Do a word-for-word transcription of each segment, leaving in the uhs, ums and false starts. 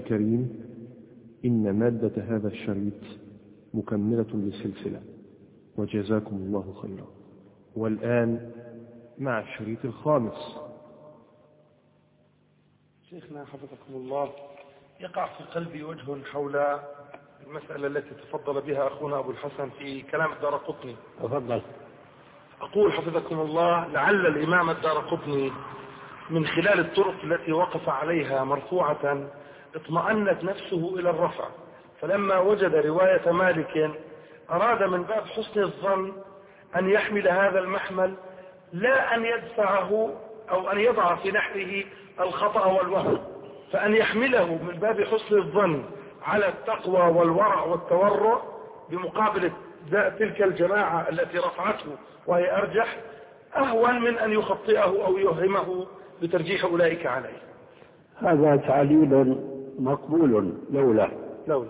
الكريم إن مادة هذا الشريط مكملة للسلسلة، وجزاكم الله خيرا. والآن مع الشريط الخامس. شيخنا حفظكم الله، يقع في قلبي وجه حول المسألة التي تفضل بها أخونا أبو الحسن في كلام الدارقطني. تفضل. أقول حفظكم الله: لعل الإمام الدارقطني من خلال الطرق التي وقف عليها مرفوعة اطمأنت نفسه إلى الرفع، فلما وجد رواية مالك أراد من باب حسن الظن أن يحمل هذا المحمل، لا أن يدفعه أو أن يضع في نحره الخطأ والوهم، فأن يحمله من باب حسن الظن على التقوى والورع والتورع بمقابل تلك الجماعة التي رفعته وهي أرجح، أهون من أن يخطئه أو يوهمه بترجيح أولئك عليه. هذا تعليل مقبول لولا لولا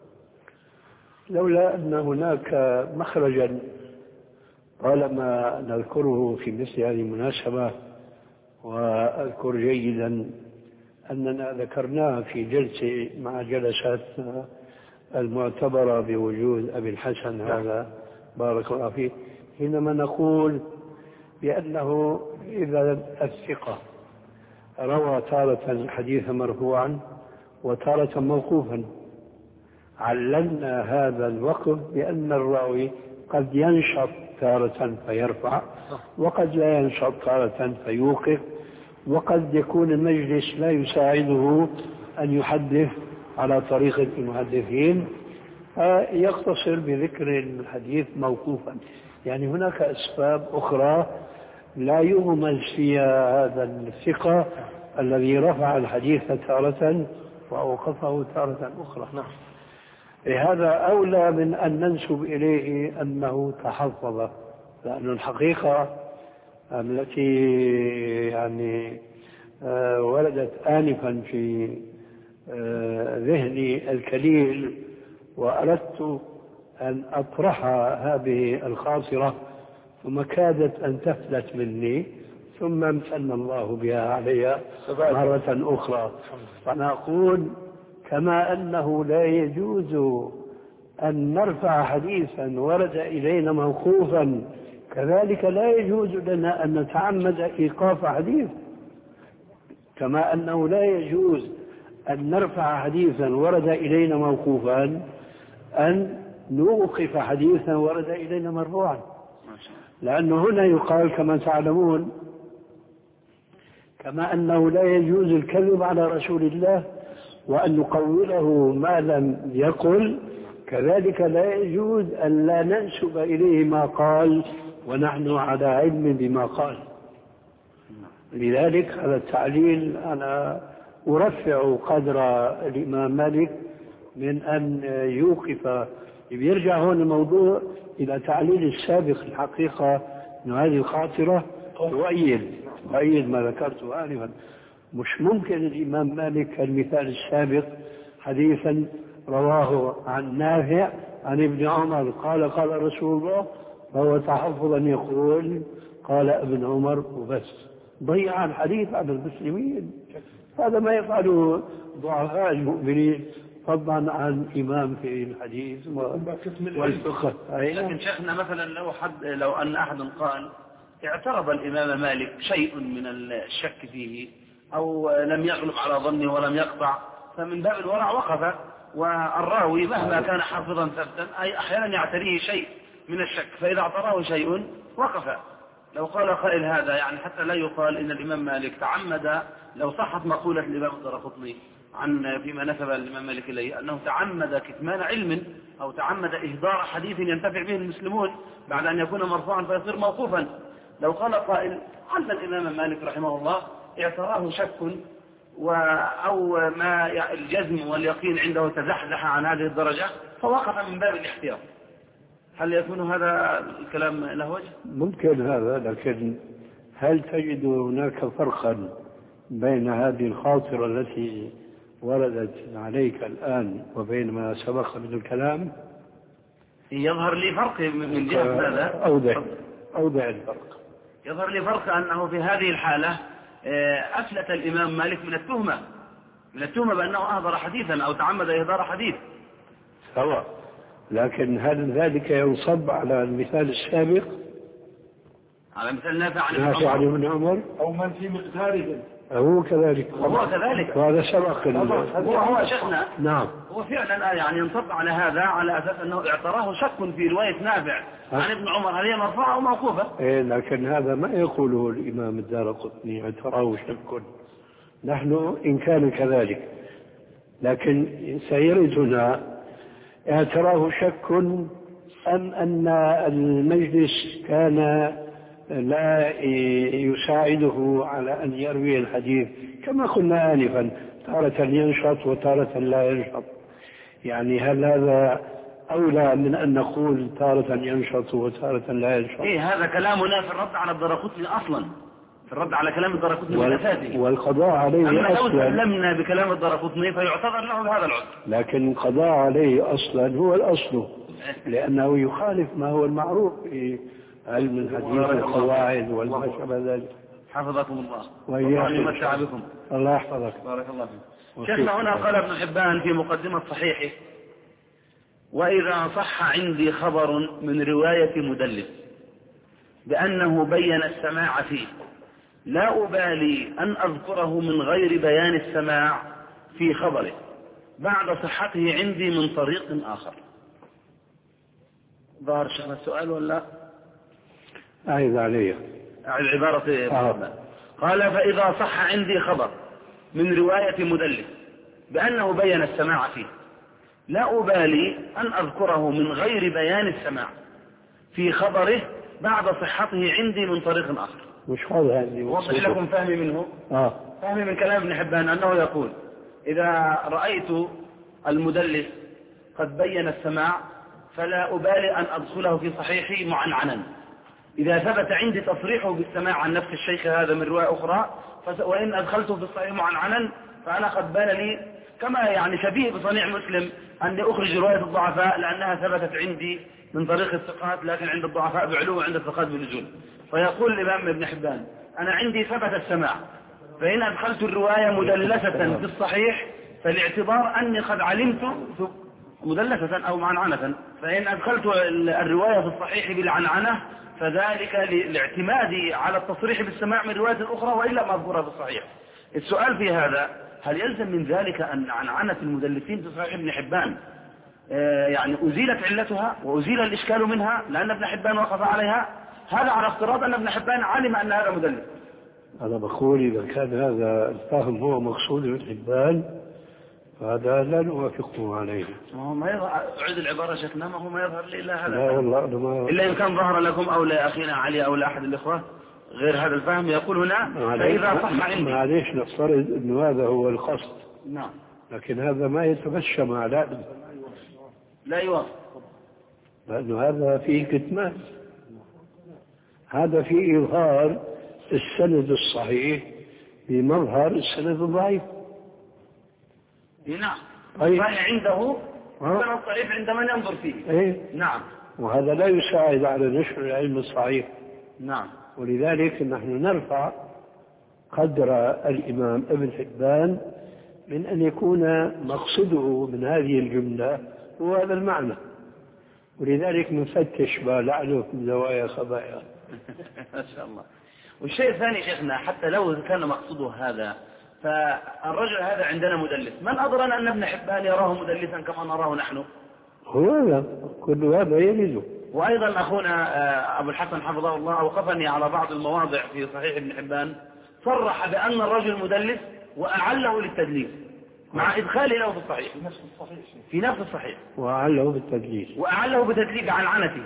لولا أن هناك مخرجا طالما نذكره في مثل هذه المناسبة، وأذكر جيدا أننا ذكرناه في جلسة مع جلسات المعتبرة بوجود أبي الحسن هذا بارك الله فيه، حينما نقول بأنه إذا الثقة روى تارة حديثا مرفوعا وتارة موقوفا، عللنا هذا الوقف بأن الراوي قد ينشط تارة فيرفع، وقد لا ينشط تارة فيوقف، وقد يكون المجلس لا يساعده أن يحدث على طريقة المحدثين فيقتصر بذكر الحديث موقوفا. يعني هناك أسباب أخرى لا يغمز فيها هذا الثقة الذي رفع الحديث تارة وأوقفه تارة أخرى. نعم. لهذا أولى من أن ننسب إليه أنه تحفظ، لأن الحقيقة التي يعني وردت آنفا في ذهني الكليل وأردت أن أطرح هذه الخاطرة ثم كادت أن تفلت مني، ثم امتن الله بها علي مرة أخرى. فأنا أقول كما أنه لا يجوز أن نرفع حديثا ورد إلينا موقوفا، كذلك لا يجوز لنا أن نتعمد إيقاف حديث، كما أنه لا يجوز أن نرفع حديثا ورد إلينا موقوفا أن نوقف حديثا ورد إلينا مرفوعا، لأنه هنا يقال كما تعلمون كما أنه لا يجوز الكذب على رسول الله وأن نقوله ما لم يقل، كذلك لا يجوز أن لا ننسب إليه ما قال ونحن على علم بما قال. لذلك هذا التعليل أنا أرفع قدر الإمام مالك من أن يوقف. يرجع هون الموضوع إلى تعليل السابق. الحقيقة أن هذه الخاطرة تؤيد تؤيد ما ذكرته آنفا. مش ممكن الإمام مالك المثال السابق حديثا رواه عن نافع عن ابن عمر قال قال رسول الله، فهو تحفظ أن يقول قال ابن عمر وبس، ضيع الحديث على المسلمين. هذا ما يفعله ضعفاء المؤمنين فضلا عن إمام في الحديث والفقه. لكن شيخنا مثلا لو حد لو أن أحد قال اعترض الإمام مالك شيء من الشك فيه أو لم يغلب على ظنه ولم يقطع، فمن باب الورع وقف، والراوي مهما كان حافظا ثبتا أي أحيانا يعتريه شيء من الشك، فإذا اعتراه شيء وقف. لو قال قائل هذا يعني حتى لا يقال إن الإمام مالك تعمد، لو صحت مقولة الإمام الدارقطني عن فيما نسب الإمام مالك إليه أنه تعمد كتمان علم أو تعمد إهدار حديث ينتفع به المسلمون بعد أن يكون مرفوعا فيصير موقوفا، لو قال قائل عند الإمام مالك رحمه الله اعتراه شك أو ما الجزم واليقين عنده تزحزح عن هذه الدرجة فوقف من باب الاحتياط، هل يكون هذا الكلام له وجه؟ ممكن هذا، لكن هل تجد هناك فرقا بين هذه الخاطرة التي وردت عليك الآن وبين ما سبق من الكلام؟ يظهر لي فرق من جهة هذا. أوضح أوضح الفرق. يظهر لي فرق أنه في هذه الحالة أفلت الإمام مالك من التهمة من التهمة بأنه أهدر حديثا أو تعمد إهدار حديث. سواء، لكن هل ذلك ينصب على المثال السابق على مثال نافع عن نافع عن ابن عمر أو من في مقداره؟ هو كذلك. هو كذلك. وهذا سبق. هو هو شيخنا. نعم. هو فعلا يعني ينصب على هذا على أساس أنه اعتراه شك في رواية نافع عن ابن عمر هل هي مرفوعة أو موقوفة؟ إيه، لكن هذا ما يقوله الإمام الدارقطني اعتراه شك. نحن إن كان كذلك، لكن سيردنا اعتراه شك أم أن المجلس كان لا يساعده على أن يروي الحديث كما قلنا آنفا، تارة ينشط وتارة لا ينشط. يعني هل هذا أولى من أن نقول تارة ينشط وتارة لا ينشط؟ إيه، هذا كلامنا في الرد على الدارقطني أصلا، في الرد على كلام الدارقطني من أساسه، والقضاء عليه أما لو أصلا. سلمنا بكلام الدارقطني فيعتذر له بهذا العذر. لكن القضاء عليه أصلا هو الأصل، لأنه يخالف ما هو المعروف في علم الحديث والقواعد وما شابه ذلك. حفظكم الله. والله يمتع بكم. الله يحفظك. بارك الله فيك. شيخنا هنا قال ابن حبان في مقدمة صحيحه: وإذا صح عندي خبر من رواية مدلس بأنه بين السماع فيه لا أبالي أن أذكره من غير بيان السماع في خبره بعد صحته عندي من طريق آخر. ظهر شيخنا السؤال ولا؟ أعيد علي. أعيد عبارة آه. قال: فإذا صح عندي خبر من رواية مدلس بأنه بين السماع فيه لا أبالي أن أذكره من غير بيان السماع في خبره بعد صحته عندي من طريق آخر. مش هذا يعني وضح لكم فهمي منه. آه. فهمي من كلام ابن حبان أنه يقول: إذا رأيت المدلس قد بين السماع فلا أبالي أن أدخله في صحيحي معنعنا. إذا ثبت عندي تصريحه بالسماع عن نفس الشيخ هذا من رواية أخرى وإن أدخلته في الصحيح معنعنا فأنا قد بان لي كما يعني شبيه بصنيع مسلم أني أخرج رواية الضعفاء لأنها ثبتت عندي من طريق الثقات، لكن عند الضعفاء بعلو وعند الثقات بنزول. فيقول الإمام ابن حبان: أنا عندي ثبت السماع، فإن أدخلت الرواية مدلسة في الصحيح فالاعتبار أني قد علمت مدلسة أو معنعنة، فإن أدخلت الرواية في الصحيح بالعنعنة فذلك لاعتمادي على التصريح بالسماع من رواية الأخرى وإلا ما أذكرها في الصحيح. السؤال في هذا: هل يلزم من ذلك أن عنعنة المدلسين في صحيح ابن حبان آه يعني أزيلت علتها وأزيل الإشكال منها لأن ابن حبان وقف عليها؟ هذا على افتراض أن ابن حبان علم أن هذا مدلس. أنا بقول إذا كان هذا الفهم هو مقصود ابن حبان فهذا لا نوافقه عليه. ما هو ما يظهر، أعيد العبارة شكلنا، ما هو ما يظهر لي إلا هذا. لا والله أنا ما إلا إن كان ظهر لكم أو لأخينا علي أو لأحد الإخوة غير هذا الفهم. يقول هنا: فإذا صح عندي. معليش نفترض أنه هذا هو القصد. نعم. لكن هذا ما يتمشى مع لا لا يوافق، لأنه هذا فيه كتمان، هذا فيه إظهار السند الصحيح بمظهر السند الضعيف. نعم. طيب. فهي عنده السند الصحيح عند من ينظر فيه. إيه؟ نعم. وهذا لا يساعد على نشر العلم الصحيح. نعم. ولذلك نحن نرفع قدر الإمام ابن حبان من أن يكون مقصده من هذه الجملة هو هذا المعنى، ولذلك نفتش ما لعله من زوايا خبايا. ما شاء الله. والشيء الثاني شيخنا، حتى لو كان مقصده هذا فالرجل هذا عندنا مدلس، من أدرى أن ابن حبان يراه مدلسا كما نراه نحن؟ هو هذا كل هذا يلزم. وأيضا أخونا أبو الحسن حفظه الله أوقفني على بعض المواضع في صحيح ابن حبان صرح بأن الرجل مدلس وأعله للتدليس مع إدخاله له في الصحيح في نفس الصحيح وأعله بالتدليس وأعله بتدليس عن عنته.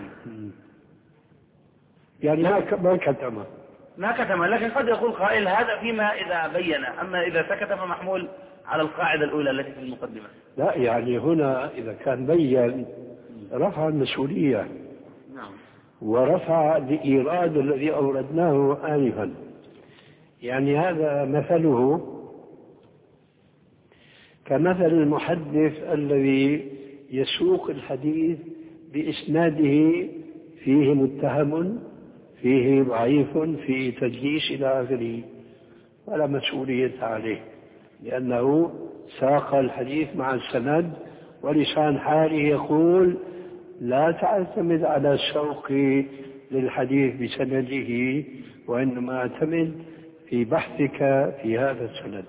يعني ما ما كتم ما كتم، لكن قد يقول قائل هذا فيما إذا بين، أما إذا سكت فمحمول على القاعدة الأولى التي في المقدمة. لا، يعني هنا إذا كان بين رفع المسؤولية. نعم. ورفع الإيراد الذي أوردناه آنفا. يعني هذا مثله كمثل المحدث الذي يسوق الحديث بإسناده فيه متهم فيه ضعيف فيه تدليس إلى آخره، ولا مسؤولية عليه لأنه ساق الحديث مع السند، ولسان حاله يقول لا تعتمد على السوق للحديث بسنده، وإنما اعتمد في بحثك في هذا السند.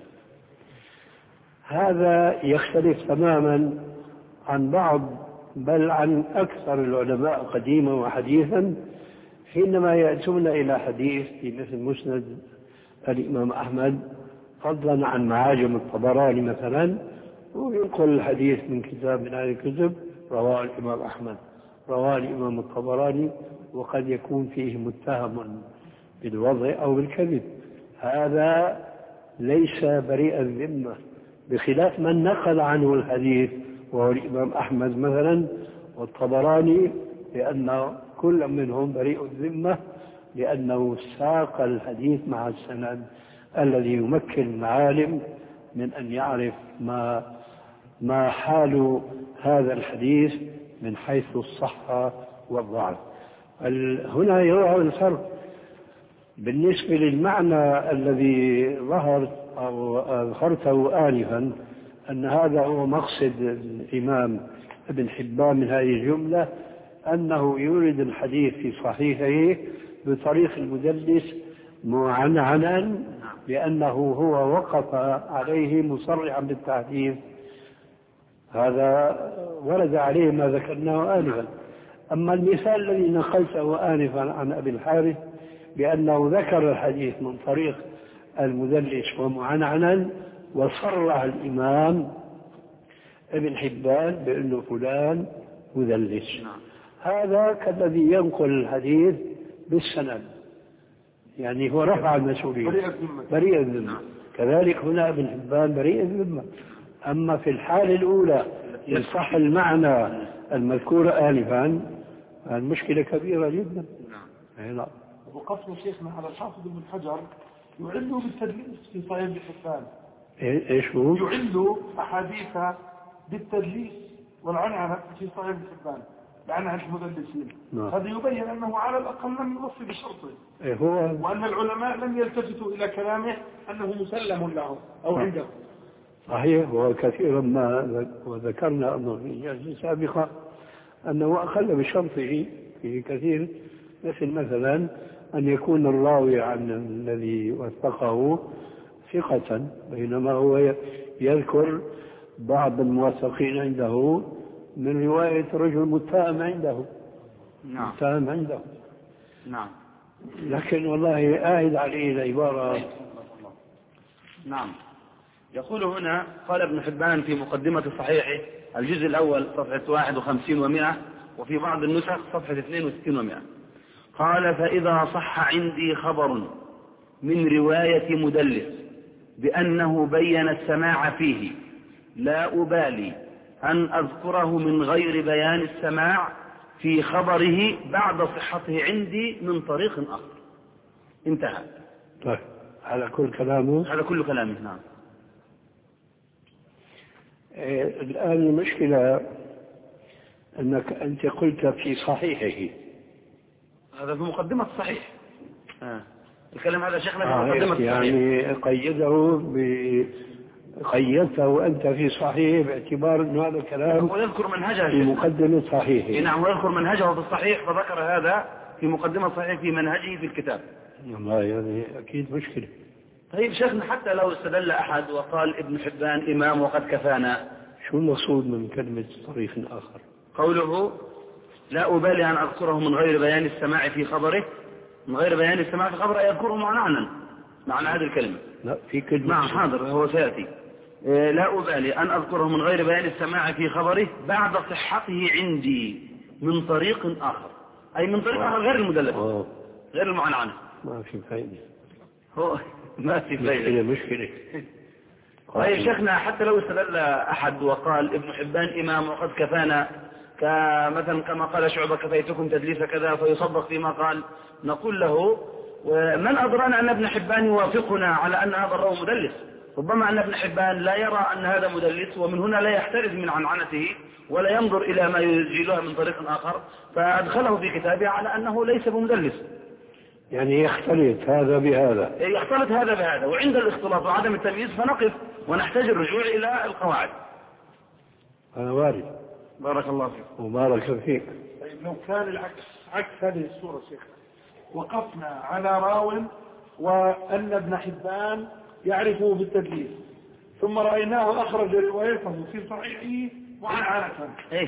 هذا يختلف تماما عن بعض بل عن أكثر العلماء قديما وحديثا حينما يأتون إلى حديث في مثل مسند الإمام أحمد، فضلا عن معاجم الطبراني مثلا، وينقل الحديث من كتاب من هذه الكتب رواه الإمام أحمد، رواه الإمام الطبراني، وقد يكون فيه متهم بالوضع أو بالكذب. هذا ليس بريء الذمة، بخلاف من نقل عنه الحديث وهو الإمام أحمد مثلا والطبراني، لأن كل منهم بريء الذمة، لأنه ساق الحديث مع السند الذي يمكن العالم من أن يعرف ما ما حال هذا الحديث من حيث الصحة والضعف. هنا يظهر الفرق بالنسبة للمعنى الذي ظهر أو أظهرته آنفا، أن هذا هو مقصد الإمام ابن حبان من هذه الجملة، أنه يورد الحديث في صحيحه بطريق المدلس معنعنا، لأنه هو وقف عليه مصرحا بالتحديث. هذا ورد عليه ما ذكرناه آنفا. أما المثال الذي نقلته آنفا عن أبي الحارث بأنه ذكر الحديث من طريق المدلس ومعنعنا، وصرح الإمام ابن حبان بأنه فلان مدلس، هذا كالذي ينقل الحديث بالسند، يعني هو رفع المسؤولية بريء الذمة. كذلك هنا ابن حبان بريء الذمة. أما في الحالة الأولى يصح المعنى المذكور آنفا، المشكلة كبيرة جدا. نعم. وقصد شيخنا على الحافظ ابن حجر يعل بالتدليس في صحيح ابن حبان. ايش هو؟ يعل أحاديث بالتدليس والعنعنة في صحيح ابن حبان لعنة المدلسين. هذا يبين أنه على الأقل لم يوفي بشرطه، إيه هو؟ وأن العلماء لم يلتفتوا إلى كلامه أنه مسلم له أو عنده. صحيح. وكثيرا ما وذكرنا أنه في الجلسة السابقة أنه أقل بشرطه في كثير، مثل مثلا أن يكون الراوي عن الذي وثقه ثقة، بينما هو يذكر بعض الموثقين عنده من رواية رجل متهم عنده. نعم. متهم عنده. نعم. لكن والله آهد عليه العبارة. نعم. يقول هنا قال ابن حبان في مقدمة صحيحه الجزء الأول صفحة واحد وخمسين ومئة، وفي بعض النسخ صفحة اثنين وستين ومئة، قال: فإذا صح عندي خبر من رواية مدلس بأنه بين السماع فيه، لا أبالي أن أذكره من غير بيان السماع في خبره بعد صحته عندي من طريق آخر. انتهى. طيب، هذا كل كلامه؟ هذا كل كلامه. نعم. إيه الآن المشكلة أنك أنت قلت في صحيحه، هذا في مقدمة الصحيح. آه. الكلام هذا شيخنا في آه مقدمة الصحيح. يعني قيده ب قيدته أنت في صحيح باعتبار أن هذا الكلام ويذكر منهجه في مقدمة صحيحه. نعم، ويذكر منهجه في الصحيح، فذكر هذا في مقدمة الصحيح في منهجه في الكتاب. والله يعني أكيد مشكلة. طيب شيخنا، حتى لو استدل أحد وقال ابن حبان إمام وقد كفانا، شو المقصود من كلمة طريق آخر؟ قوله: لا أبالي أن أذكره من غير بيان السماع في خبره، من غير بيان السماع في خبره يذكره معنى معنى هذه الكلمة. لا، في كلمة. نعم حاضر، هو سيأتي. لا أبالي أن أذكره من غير بيان السماع في خبره بعد صحته عندي من طريق آخر، أي من طريق آخر غير المدلس، غير المعنعنة. ما في فائدة. هو ما في فائدة. مشكلة. طيب شيخنا، حتى لو استدل أحد وقال ابن حبان إمام وقد كفانا، كمثلا كما قال شعبة: كفيتكم تدليس كذا، فيصدق فيما قال، نقول له: من أدرانا أن ابن حبان يوافقنا على أن هذا الراوي مدلس؟ ربما أن ابن حبان لا يرى أن هذا مدلس، ومن هنا لا يحترز من عنعنته ولا ينظر إلى ما يجيلها من طريق آخر، فأدخله في كتابه على أنه ليس بمدلس. يعني يختلط هذا بهذا. يختلط هذا بهذا، وعند الاختلاط وعدم التمييز فنقف ونحتاج الرجوع إلى القواعد. هذا وارد. بارك الله فيك. وبارك فيك. طيب لو كان العكس، عكس هذه الصورة شيخ، وقفنا على راو وأن ابن حبان يعرفه بالتدليس، ثم رأيناه أخرج روايته في صحيحه وعنعنة. إيه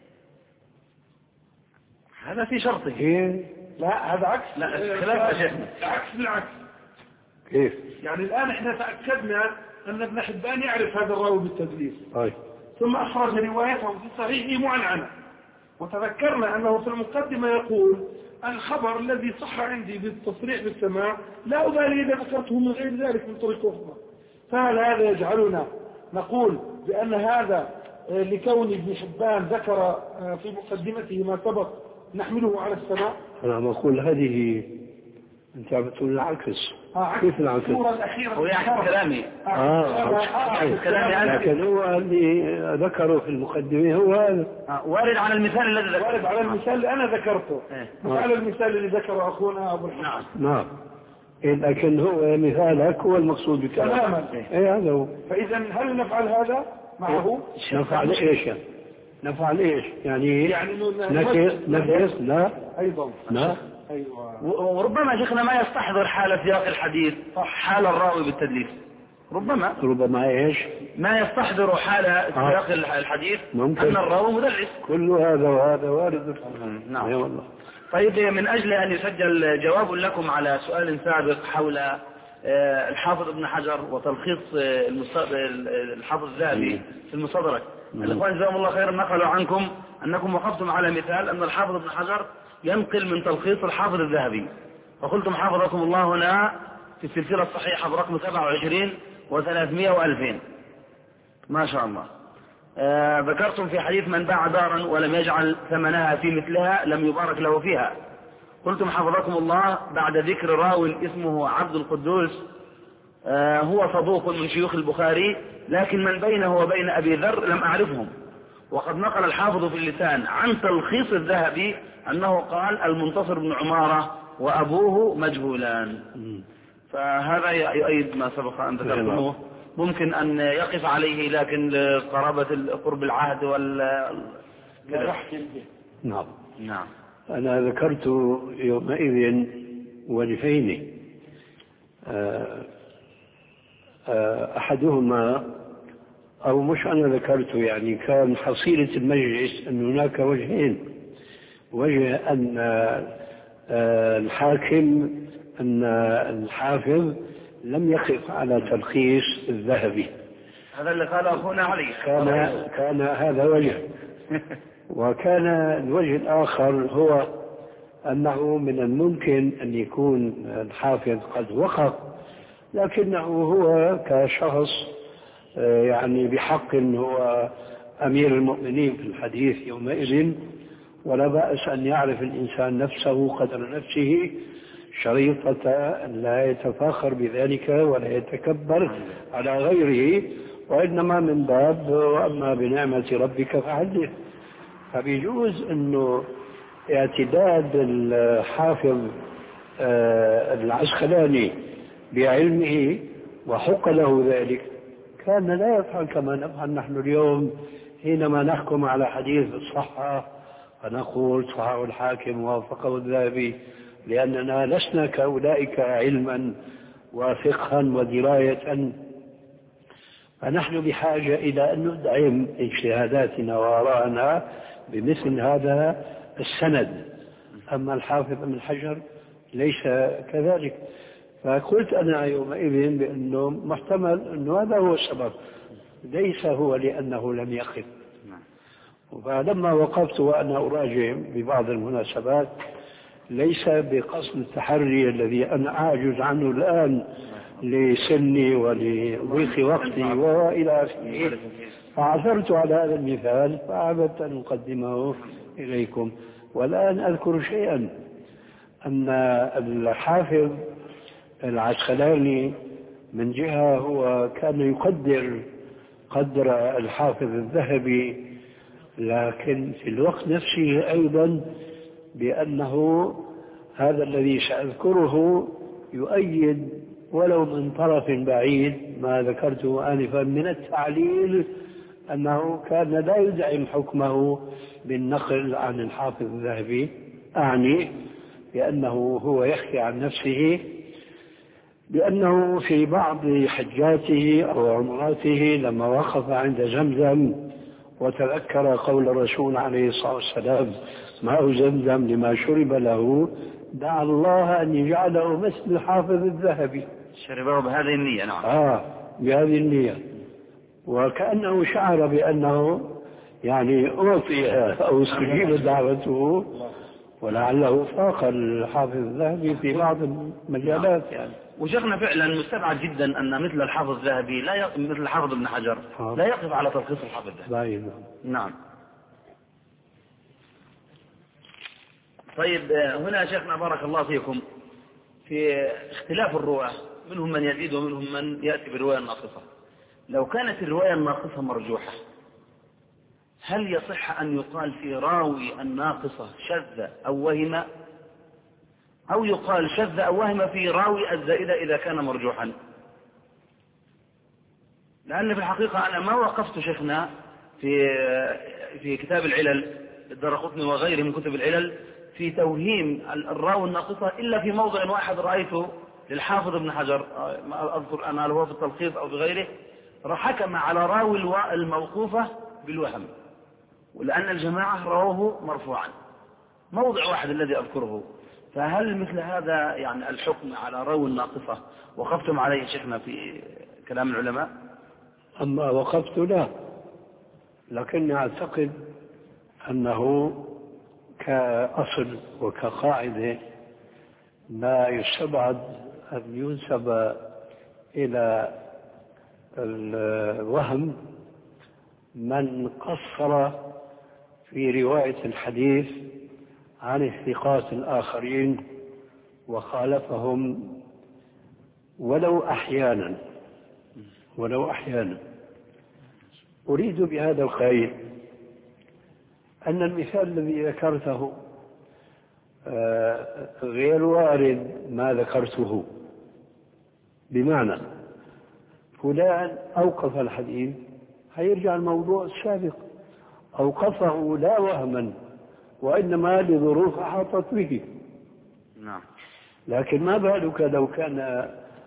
هذا في شرطه. إيه؟ لا هذا عكس. لا خلاف يا شيخ. العكس بالعكس. كيف؟ يعني الآن احنا تأكدنا أن ابن حبان يعرف هذا الراوي بالتدليس، طيب. ثم أخرج روايته في صحيحه معنعنة، وتذكرنا أنه في المقدمة يقول الخبر الذي صح عندي بالتصريح بالسماع لا أبالي إذا ذكرته من غير ذلك من طريق أخرى. فهل هذا يجعلنا نقول بأن هذا لكون ابن حبان ذكر في مقدمته ما سبق نحمله على السماع؟ أنا بقول هذه أنت بتقول العكس. آه كيف العكس؟ الصورة الأخيرة هو يعكس كلامي. آه كلامي لكن هو اللي ذكره في المقدمة هو هذا. آه. وارد على المثال الذي ذكرته. وارد على المثال اللي أنا ذكرته، مش آه. على المثال اللي ذكره أخونا أبو الحسن. نعم نعم. لكن هو مثالك هو المقصود بكلامك. تماما. إيه هذا هو. فإذا هل نفعل هذا معه؟ نفعل إيش يعني؟ نفعل إيش يعني؟ يعني نكس نكس لا أيضا لا. أيوة. وربما شيخنا ما يستحضر حال سياق الحديث حال الراوي بالتدليس. ربما ربما إيش؟ ما يستحضر حال سياق آه. الحديث ممكن. أن الراوي مدلس. كل هذا وهذا وارد. نعم. أي والله. طيب من أجل أن يسجل جواب لكم على سؤال سابق حول الحافظ ابن حجر وتلخيص الحافظ الذهبي في المستدرك، الإخوان جزاهم الله خيرا نقلوا عنكم أنكم وقفتم على مثال أن الحافظ ابن حجر ينقل من تلخيص الحافظ الذهبي، فقلتم حافظكم الله هنا في السلسلة الصحيحة برقم سبعة وعشرين وثلاثمائة وألفين ما شاء الله. آه ذكرتم في حديث من باع دارا ولم يجعل ثمنها في مثلها لم يبارك له فيها. قلتم حفظكم الله بعد ذكر راو اسمه عبد القدوس آه هو صدوق من شيوخ البخاري لكن من بينه وبين أبي ذر لم أعرفهم. وقد نقل الحافظ في اللسان عن تلخيص الذهبي أنه قال المنتصر بن عمارة وأبوه مجهولان. فهذا يؤيد ما سبق أن ذكرتموه. ممكن أن يقف عليه لكن لقرابة قرب العهد وال نعم. نعم. أنا ذكرت يومئذ وجهين، أحدهما أو مش أنا ذكرت يعني كان حصيلة المجلس أن هناك وجهين، وجه أن الحاكم أن الحافظ لم يقف على تلخيص الذهبي، هذا اللي قال أخونا علي كان, كان هذا وجه. وكان الوجه الآخر هو أنه من الممكن أن يكون الحافظ قد وقف لكنه هو كشخص يعني بحق هو أمير المؤمنين في الحديث يومئذ، ولا بأس أن يعرف الإنسان نفسه قدر نفسه شريطة أن لا يتفاخر بذلك ولا يتكبر على غيره، وإنما من باب وأما بنعمة ربك فحدث. فبيجوز أنه اعتداد الحافظ العسقلاني بعلمه وحق له ذلك كان لا يفعل كما نفعل نحن اليوم حينما نحكم على حديث الصحة فنقول صححه الحاكم ووافقه الذهبي، لأننا لسنا كأولئك علما وفقها ودراية، فنحن بحاجة إلى أن ندعم اجتهاداتنا وآراءنا بمثل هذا السند. أما الحافظ ابن حجر ليس كذلك. فقلت أنا يومئذ بأنه محتمل أنه هذا هو السبب، ليس هو لأنه لم يقف. فلما وقفت وأنا أراجع ببعض المناسبات ليس بقصد التحري الذي أنا أعجز عنه الآن لسني ولضيق وقتي وإلى آخره، فعثرت على هذا المثال فأحببت أن أقدمه إليكم. والآن أذكر شيئا، أن الحافظ العسقلاني من جهة هو كان يقدر قدر الحافظ الذهبي، لكن في الوقت نفسه أيضا بأنه هذا الذي سأذكره يؤيد ولو من طرف بعيد ما ذكرته آنفا من التعليل أنه كان لا يدعم حكمه بالنقل عن الحافظ الذهبي، أعني بأنه هو يحكي عن نفسه بأنه في بعض حجاته أو عمراته لما وقف عند زمزم وتذكر قول الرسول عليه الصلاة والسلام ماء زمزم لما شرب له، دعا الله أن يجعله مثل الحافظ الذهبي. شربه بهذه النية. نعم. آه بهذه النية، وكأنه شعر بأنه يعني أعطي أو استجيب دعوته، ولعله فاق الحافظ الذهبي في بعض المجالات يعني. وشيخنا فعلا مستبعد جدا أن مثل الحافظ الذهبي لا يقف، مثل الحافظ ابن حجر لا يقف على تلخيص الحافظ الذهبي. نعم. طيب هنا شيخنا بارك الله فيكم في اختلاف الرواة، منهم من يزيد ومنهم من يأتي بالرواية الناقصة. لو كانت الرواية الناقصة مرجوحة هل يصح أن يقال في راوي الناقصة شذ أو وهم، أو يقال شذ أو وهم في راوي الزائدة إذا كان مرجوحا؟ لأن في الحقيقة أنا ما وقفت شيخنا في في كتاب العلل الدارقطني وغيره من كتب العلل في توهيم الراوي الناقصة إلا في موضع واحد رأيته للحافظ ابن حجر، ما أذكر أنا هل هو في التلخيص أو في غيره، حكم على راوي الموقوفة بالوهم، ولأن الجماعة رواه مرفوعا، موضع واحد الذي أذكره. فهل مثل هذا يعني الحكم على راوي الناقصة وقفتم عليه شيخنا في كلام العلماء؟ أما وقفت لا، لكني أعتقد أنه كأصل وكقاعدة لا يستبعد أن ينسب إلى الوهم من قصر في رواية الحديث عن الثقات الآخرين وخالفهم ولو أحيانا ولو أحيانا أريد بهذا القيد أن المثال الذي ذكرته غير وارد ما ذكرته، بمعنى فلان أوقف الحديث هيرجع الموضوع السابق، أوقفه لا وهما وإنما لظروف أحاطت به. نعم. لكن ما بالك لو كان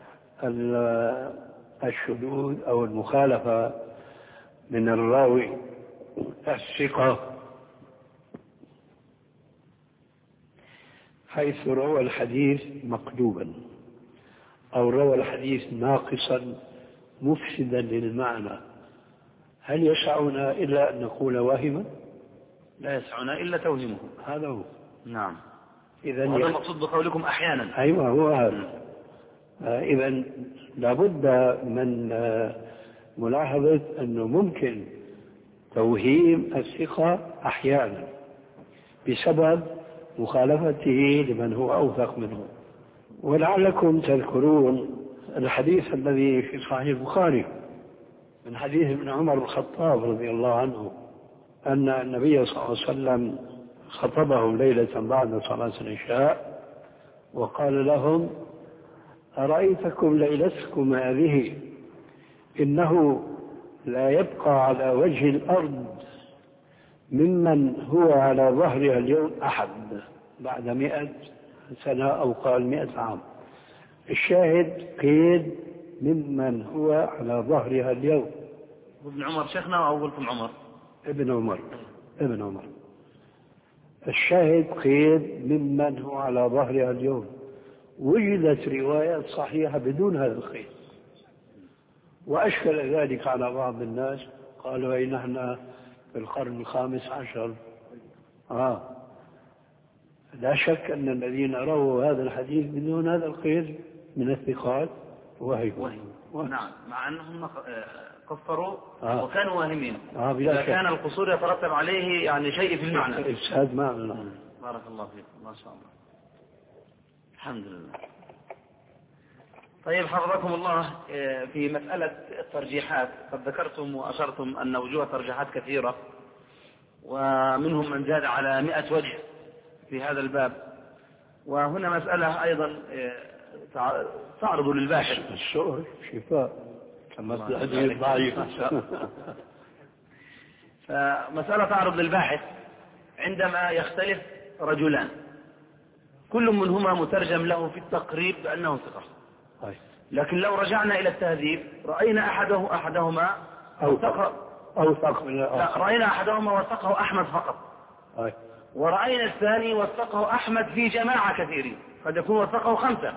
الشذوذ أو المخالفة من الراوي الثقة حيث روى الحديث مقلوبا أو روى الحديث ناقصا مفسدا للمعنى، هل يسعنا إلا أن نقول واهما؟ لا يسعنا إلا توهمه. هذا هو. نعم. إذن هذا المقصود بقولكم أحيانا. أيوة هو هذا. آه إذن لابد من آه ملاحظة أنه ممكن توهيم الثقة أحيانا بسبب مخالفته لمن هو أوثق منه. ولعلكم تذكرون الحديث الذي في صحيح البخاري من حديث ابن عمر الخطاب رضي الله عنه أن النبي صلى الله عليه وسلم خطبهم ليلة بعد صلاة العشاء وقال لهم: أرأيتكم ليلتكم هذه إنه لا يبقى على وجه الأرض ممن هو على ظهرها اليوم أحد بعد مئة سنة أو قال مئة عام. الشاهد قيد ممن هو على ظهرها اليوم. ابن عمر شيخنا أو قلتم عمر؟ ابن عمر ابن عمر الشاهد قيد ممن هو على ظهرها اليوم. وجدت روايات صحيحة بدون هذا القيد، وأشكل ذلك على بعض الناس، قالوا أي نحن في القرن الخامس عشر. آه لا شك أن الذين رووا هذا الحديث بدون هذا القيد من الثقات وهي وهي نعم، مع أنهم قصروا آه. وكانوا واهمين. آه إذا كان القصور يترتب عليه يعني شيء في المعنى. إفساد معنى. بارك الله فيك. ما شاء الله. الحمد لله. طيب حفظكم الله، في مسألة الترجيحات قد ذكرتم وأشرتم أن وجوه ترجيحات كثيرة، ومنهم من زاد على مئة وجه في هذا الباب. وهنا مسألة أيضا تعرض للباحث. السؤال شفاء. حديث ضعيف. فمسألة تعرض للباحث عندما يختلف رجلان كل منهما مترجم له في التقريب بأنه ثقة، لكن لو رجعنا إلى التهذيب رأينا أحده أحدهما أوثق أوثق من لا رأينا أحدهما وثقه أحمد فقط، أي. ورأينا الثاني وثقه أحمد في جماعة كثيرين قد يكون وثقه خمسة.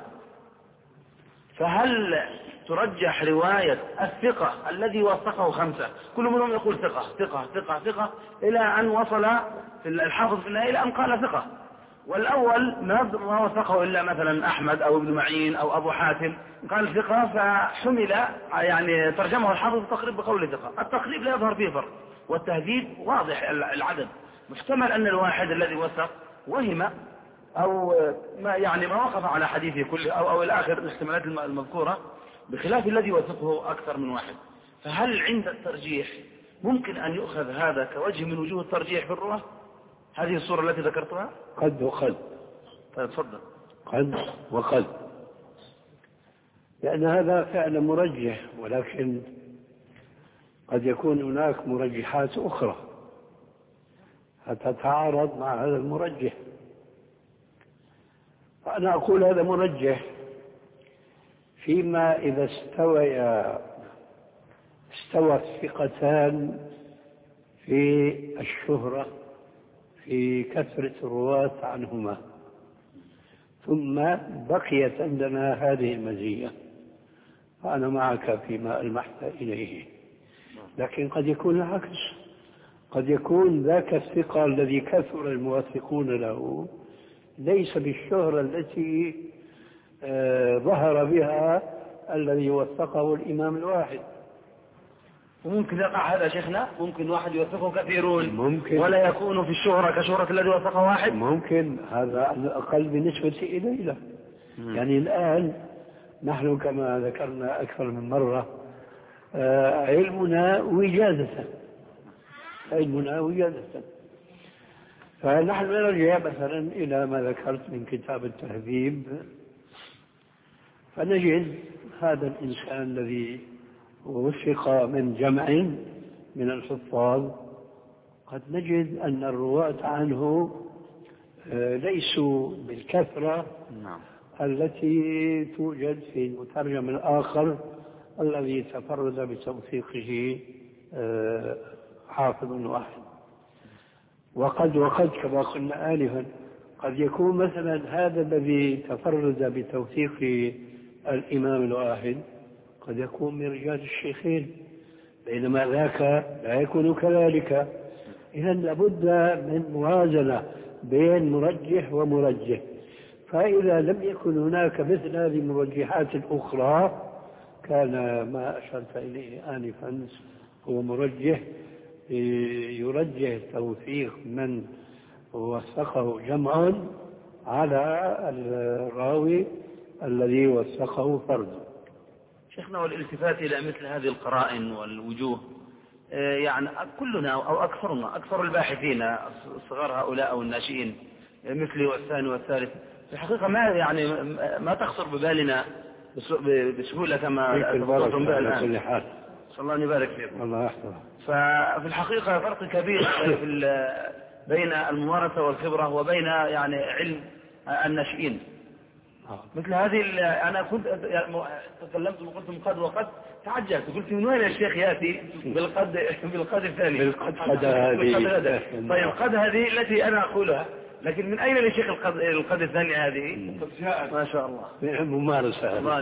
فهل ترجح رواية الثقة الذي وثقه خمسة كل منهم يقول ثقة ثقة ثقة ثقة إلى أن وصل الحافظ في النهاية إلى أن قال ثقة، والأول ما وثقه إلا مثلا أحمد أو ابن معين أو أبو حاتم قال ثقة فحمل يعني ترجمه الحافظ التقريب بقول ثقة. التقريب لا يظهر فيه فرق، والتهذيب واضح العدد، محتمل أن الواحد الذي وثق وهم أو ما يعني ما وقف على حديثه كله أو أو الآخر الاحتمالات المذكورة، بخلاف الذي وثقه أكثر من واحد. فهل عند الترجيح ممكن أن يؤخذ هذا كوجه من وجوه الترجيح في الرواة؟ هذه الصورة التي ذكرتها؟ قد وقد. طيب تفضل. قد وقد، لأن هذا فعل مرجح، ولكن قد يكون هناك مرجحات أخرى تتعارض مع هذا المرجح. فأنا أقول هذا مرجح فيما إذا استوى استوى الثقتان في الشهرة في كثرة الرواة عنهما، ثم بقيت عندنا هذه المزية، فأنا معك فيما ألمحت إليه. لكن قد يكون العكس، قد يكون ذاك الثقة الذي كثر الموثقون له ليس بالشهرة التي آه ظهر بها الذي وثقه الإمام الواحد. وممكن يقع هذا شيخنا، ممكن واحد يوثقه كثيرون ممكن، ولا يكون في الشهرة كشهرة الذي وثقه واحد. ممكن، هذا على الأقل بالنسبة إلينا. يعني الآن نحن كما ذكرنا أكثر من مرة آه علمنا وجادة، علمنا وجادة. فنحن نرجع مثلا إلى ما ذكرت من كتاب التهذيب، فنجد هذا الإنسان الذي وثق من جمع من الحفاظ، قد نجد أن الرواة عنه ليسوا بالكثرة التي توجد في المترجم الآخر الذي تفرد بتوثيقه حافظ واحد. وقد وقد كما قلنا آنفا قد يكون مثلا هذا الذي تفرد بتوثيق الإمام الواحد قد يكون من رجال الشيخين، بينما ذاك لا يكون كذلك. إذن لابد من موازنة بين مرجح ومرجح. فإذا لم يكن هناك مثل هذه المرجحات الأخرى كان ما أشرت إليه آنفا هو مرجح يرجح توثيق من وثقه جمع على الراوي الذي وثقه فرد. شيخنا، والالتفات إلى مثل هذه القرائن والوجوه يعني كلنا أو أكثرنا أكثر الباحثين صغار هؤلاء أو الناشئين مثلي والثاني والثالث في الحقيقة ما يعني ما تخطر ببالنا بسهولة كما تخطرتم بها الآن. صلى الله يبارك فيكم. الله يحفظك. ففي الحقيقة فرق كبير بين الممارسة والخبرة وبين يعني علم الناشئين. مثل هذه أنا كنت تكلمت وقلت قد وقد تعجبت، قلت من وين الشيخ يأتي بالقد بالقد الثاني بالقد هذه. طيب قد هذه التي أنا أقولها، لكن من أين للشيخ القد القد الثاني هذه؟ ما شاء الله. ممارسة. الله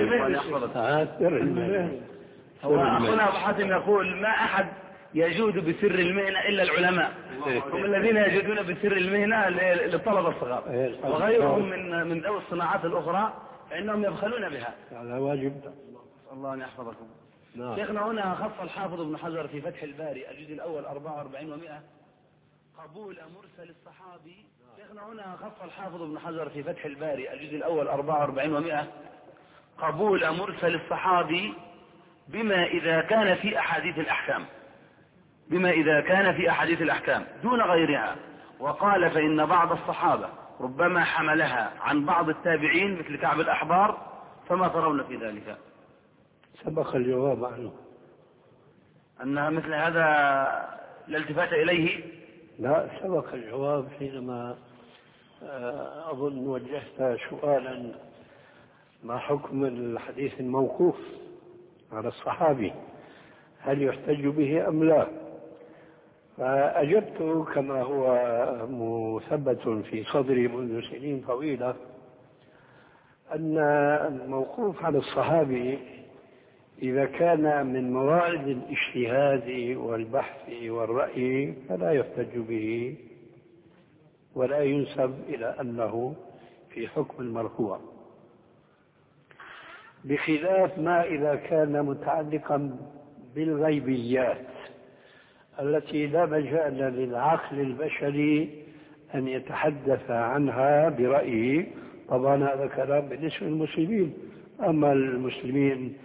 يبارك. هو أخونا أبو حاتم يقول ما أحد يجود بسر المهنة إلا العلماء، هم الذين يجودون بسر المهنة للطلبة الصغار، وغيرهم من من ذوي الصناعات الأخرى فإنهم يبخلون بها. هذا واجب. الله أن يحفظكم. شيخنا هنا خص الحافظ ابن حجر في فتح الباري الجزء الأول أربعة وأربعين ومئة قبول مرسل الصحابي. شيخنا هنا خص الحافظ ابن حجر في فتح الباري الجزء الأول أربعة وأربعين ومئة قبول مرسل الصحابي بما إذا كان في أحاديث الأحكام، بما إذا كان في أحاديث الأحكام دون غيرها. وقال فإن بعض الصحابة ربما حملها عن بعض التابعين مثل كعب الأحبار، فما ترون في ذلك؟ سبق الجواب عنه. أنها مثل هذا لا التفات إليه؟ لا، سبق الجواب حينما أظن وجهت سؤالا ما حكم الحديث الموقوف على الصحابي، هل يحتج به أم لا؟ فأجبت كما هو مثبت في صدري منذ سنين طويلة أن الموقوف على الصحابي إذا كان من موارد الاجتهاد والبحث والرأي فلا يحتج به ولا ينسب إلى أنه في حكم المرفوع، بخلاف ما إذا كان متعلقا بالغيبيات التي لا مجال للعقل البشري أن يتحدث عنها برأيه. طبعا هذا كلام بالنسبة للمسلمين. أما المسلمين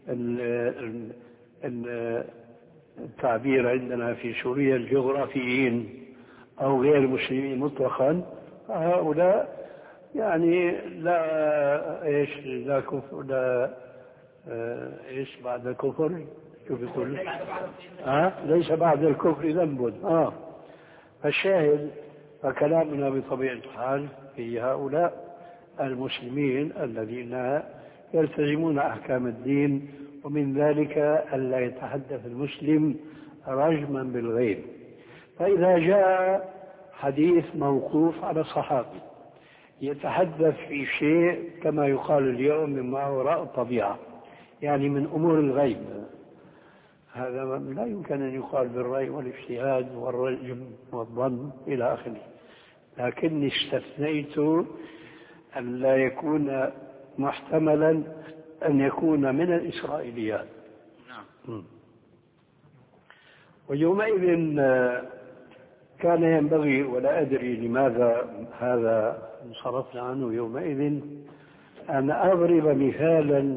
التعبير عندنا في سوريا الجغرافيين أو غير المسلمين مطلقا، هؤلاء يعني لا إيش لا كفر لا إيش بعد الكفر شوف يقول آه ليس بعد الكفر ذنب. آه فالشاهد فكلامنا بطبيعة الحال في هؤلاء المسلمين الذين يلتزمون أحكام الدين، ومن ذلك ألا يتحدث المسلم رجما بالغيب. فإذا جاء حديث موقوف على صحابي يتحدث في شيء كما يقال اليوم مما وراء الطبيعة، يعني من أمور الغيب، هذا لا يمكن أن يقال بالرأي والاجتهاد والرجم والظن إلى آخره، لكني استثنيت أن لا يكون محتملا أن يكون من الإسرائيليات. نعم. ويومئذ كان ينبغي، ولا أدري لماذا هذا انصرفنا عنه يومئذ، أن أضرب مثالا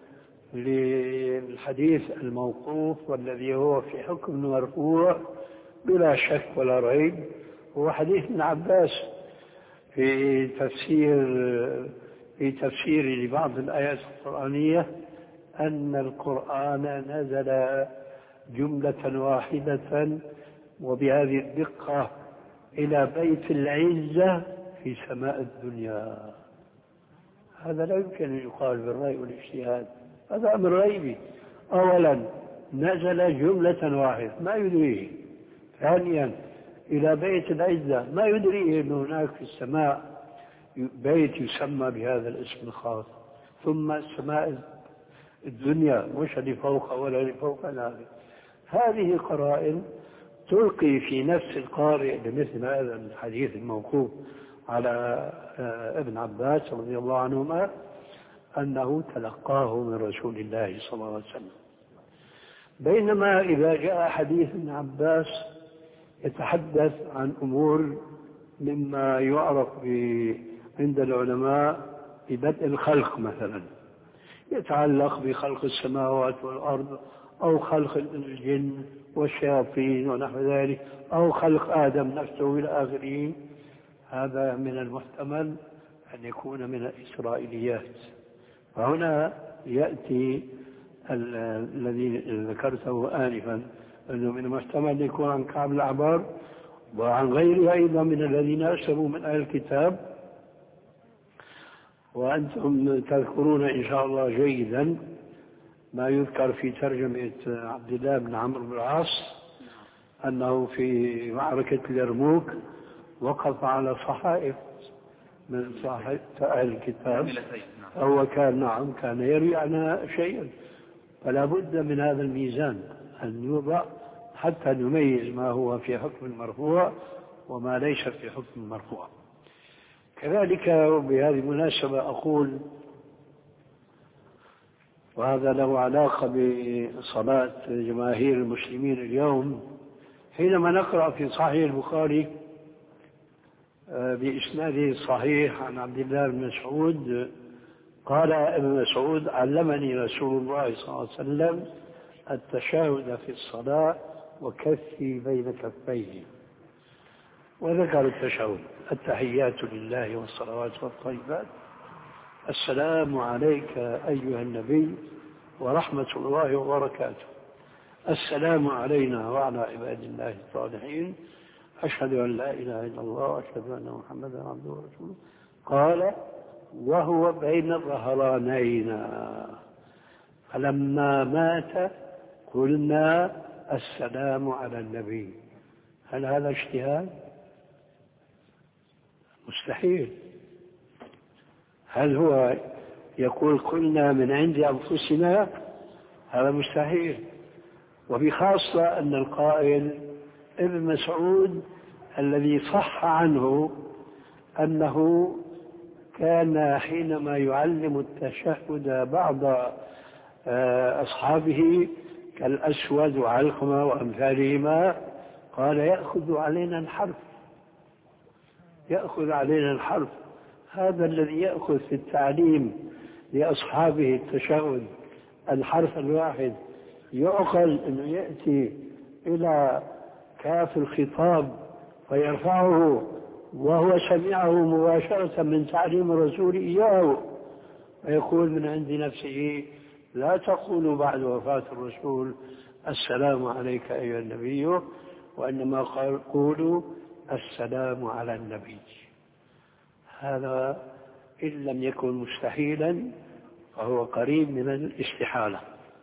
للحديث الموقوف والذي هو في حكم المرفوع بلا شك ولا ريب، هو حديث ابن عباس في تفسير في تفسير لبعض الآيات القرآنية أن القرآن نزل جملة واحدة وبهذه الدقة إلى بيت العزة في سماء الدنيا. هذا لا يمكن أن يقال بالرأي والاجتهاد، هذا أمر غيبي. أولا نزل جملة واحدة ما يدريه، ثانيا إلى بيت العزة ما يدريه أن هناك في السماء بيت يسمى بهذا الاسم الخاص، ثم السماء الدنيا مش اللي فوق ولا اللي فوق هذه. هذه قرائن تلقي في نفس القارئ لمثل هذا الحديث الموقوف على ابن عباس رضي الله عنهما أنه تلقاه من رسول الله صلى الله عليه وسلم. بينما إذا جاء حديث ابن عباس يتحدث عن أمور مما يعرف عند العلماء ببدء الخلق مثلا، يتعلق بخلق السماوات والأرض أو خلق الجن والشياطين ونحو ذلك، أو خلق آدم نفسه إلى آخره، هذا من المحتمل أن يكون من الإسرائيليات. فهنا يأتي الذي ذكرته آنفا أنه من المحتمل أن يكون عن كعب الأحبار وعن غيره أيضا من الذين أسلموا من أهل الكتاب. وأنتم تذكرون إن شاء الله جيدا ما يذكر في ترجمة عبد الله بن عمرو بن العاص أنه في معركة اليرموك وقف على صحائف من صحائف أهل الكتاب، هو كان نعم كان يروي عنها شيئا، فلا بد من هذا الميزان أن يوضع حتى نميز ما هو في حكم المرفوع وما ليس في حكم المرفوع. كذلك بهذه المناسبة أقول، وهذا له علاقة بصلاة جماهير المسلمين اليوم، حينما نقرأ في صحيح البخاري بإسناده الصحيح عن عبد الله بن مسعود قال ابن مسعود علمني رسول الله صلى الله عليه وسلم التشهد في الصلاة وكفي بين كفيه، وذكر التشهد: التحيات لله والصلوات والطيبات، السلام عليك أيها النبي ورحمة الله وبركاته. السلام علينا وعلى عباد الله الصالحين، أشهد أن لا إله إلا الله وأشهد أن محمدا عبده ورسوله. قال وهو بين الظهرانين، فلما مات قلنا السلام على النبي. هل هذا اجتهاد؟ مستحيل. هل هو يقول قلنا من عند أنفسنا؟ هذا مستحيل. وبخاصة أن القائل ابن مسعود الذي صح عنه أنه كان حينما يعلم التشهد بعض أصحابه كالأسود وعلقمة وأمثالهما قال يأخذ علينا الحرف، يأخذ علينا الحرف. هذا الذي يأخذ في التعليم لأصحابه التشهد الحرف الواحد يعقل أنه يأتي إلى كاف الخطاب فيرفعه وهو سمعه مباشرة من تعليم الرسول إياه، ويقول من عند نفسه لا تقولوا بعد وفاة الرسول السلام عليك أيها النبي، وإنما قولوا السلام على النبي. هذا إن لم يكن مستحيلا فهو قريب من الاستحالة.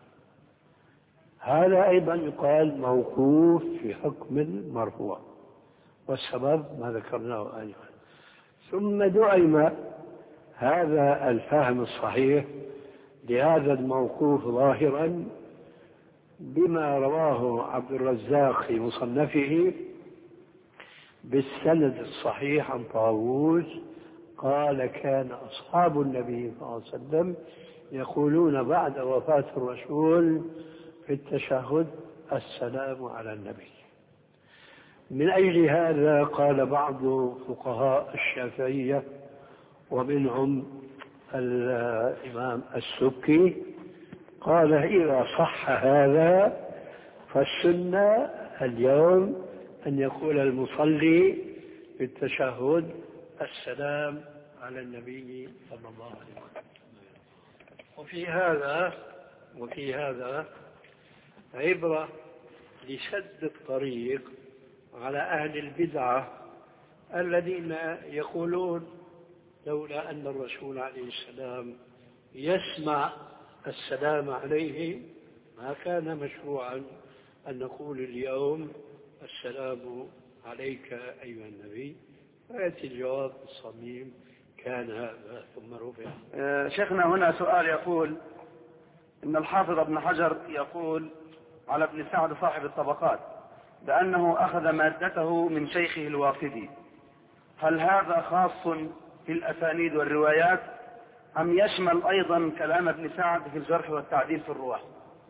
هذا أيضا يقال موقوف في حكم المرفوع، والسبب ما ذكرناه آنفا. ثم دعم هذا الفهم الصحيح لهذا الموقوف ظاهرا بما رواه عبد الرزاق في مصنفه بالسند الصحيح عن طاووس قال كان أصحاب النبي صلى الله عليه وسلم يقولون بعد وفاة الرسول في التشهد السلام على النبي. من أجل هذا قال بعض فقهاء الشافعية ومنهم الإمام السبكي قال إذا صح هذا فالسنة اليوم أن يقول المصلي في التشهد السلام على النبي صلى الله عليه وسلم. وفي هذا وفي هذا عبرة لسد الطريق على أهل البدعة الذين يقولون لولا أن الرسول عليه السلام يسمع السلام عليه ما كان مشروعا أن نقول اليوم السلام عليك أيها النبي. فيأتي الجواب الصميم كان هذا ثم رفع. آه شيخنا هنا سؤال يقول إن الحافظ ابن حجر يقول على ابن سعد صاحب الطبقات بأنه أخذ مادته من شيخه الواقدي، هل هذا خاص في الأسانيد والروايات أم يشمل أيضا كلام ابن سعد في الجرح والتعديل في الرواة؟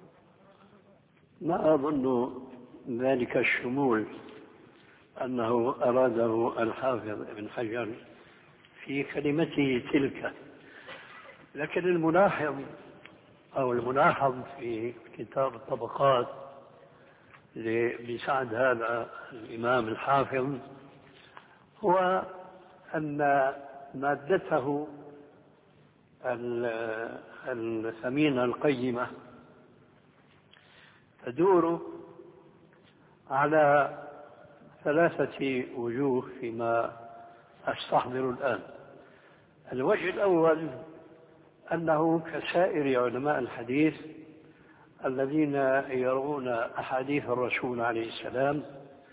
ما أظن ذلك الشمول أنه أراده الحافظ ابن حجر في كلمته تلك، لكن الملاحظ أو الملاحظ في كتاب الطبقات لابن سعد هذا الإمام الحافظ هو أن مادته الثمينة القيمة تدور على ثلاثة وجوه فيما أستحضر الآن. الوجه الأول أنه كسائر علماء الحديث الذين يرون أحاديث الرسول عليه السلام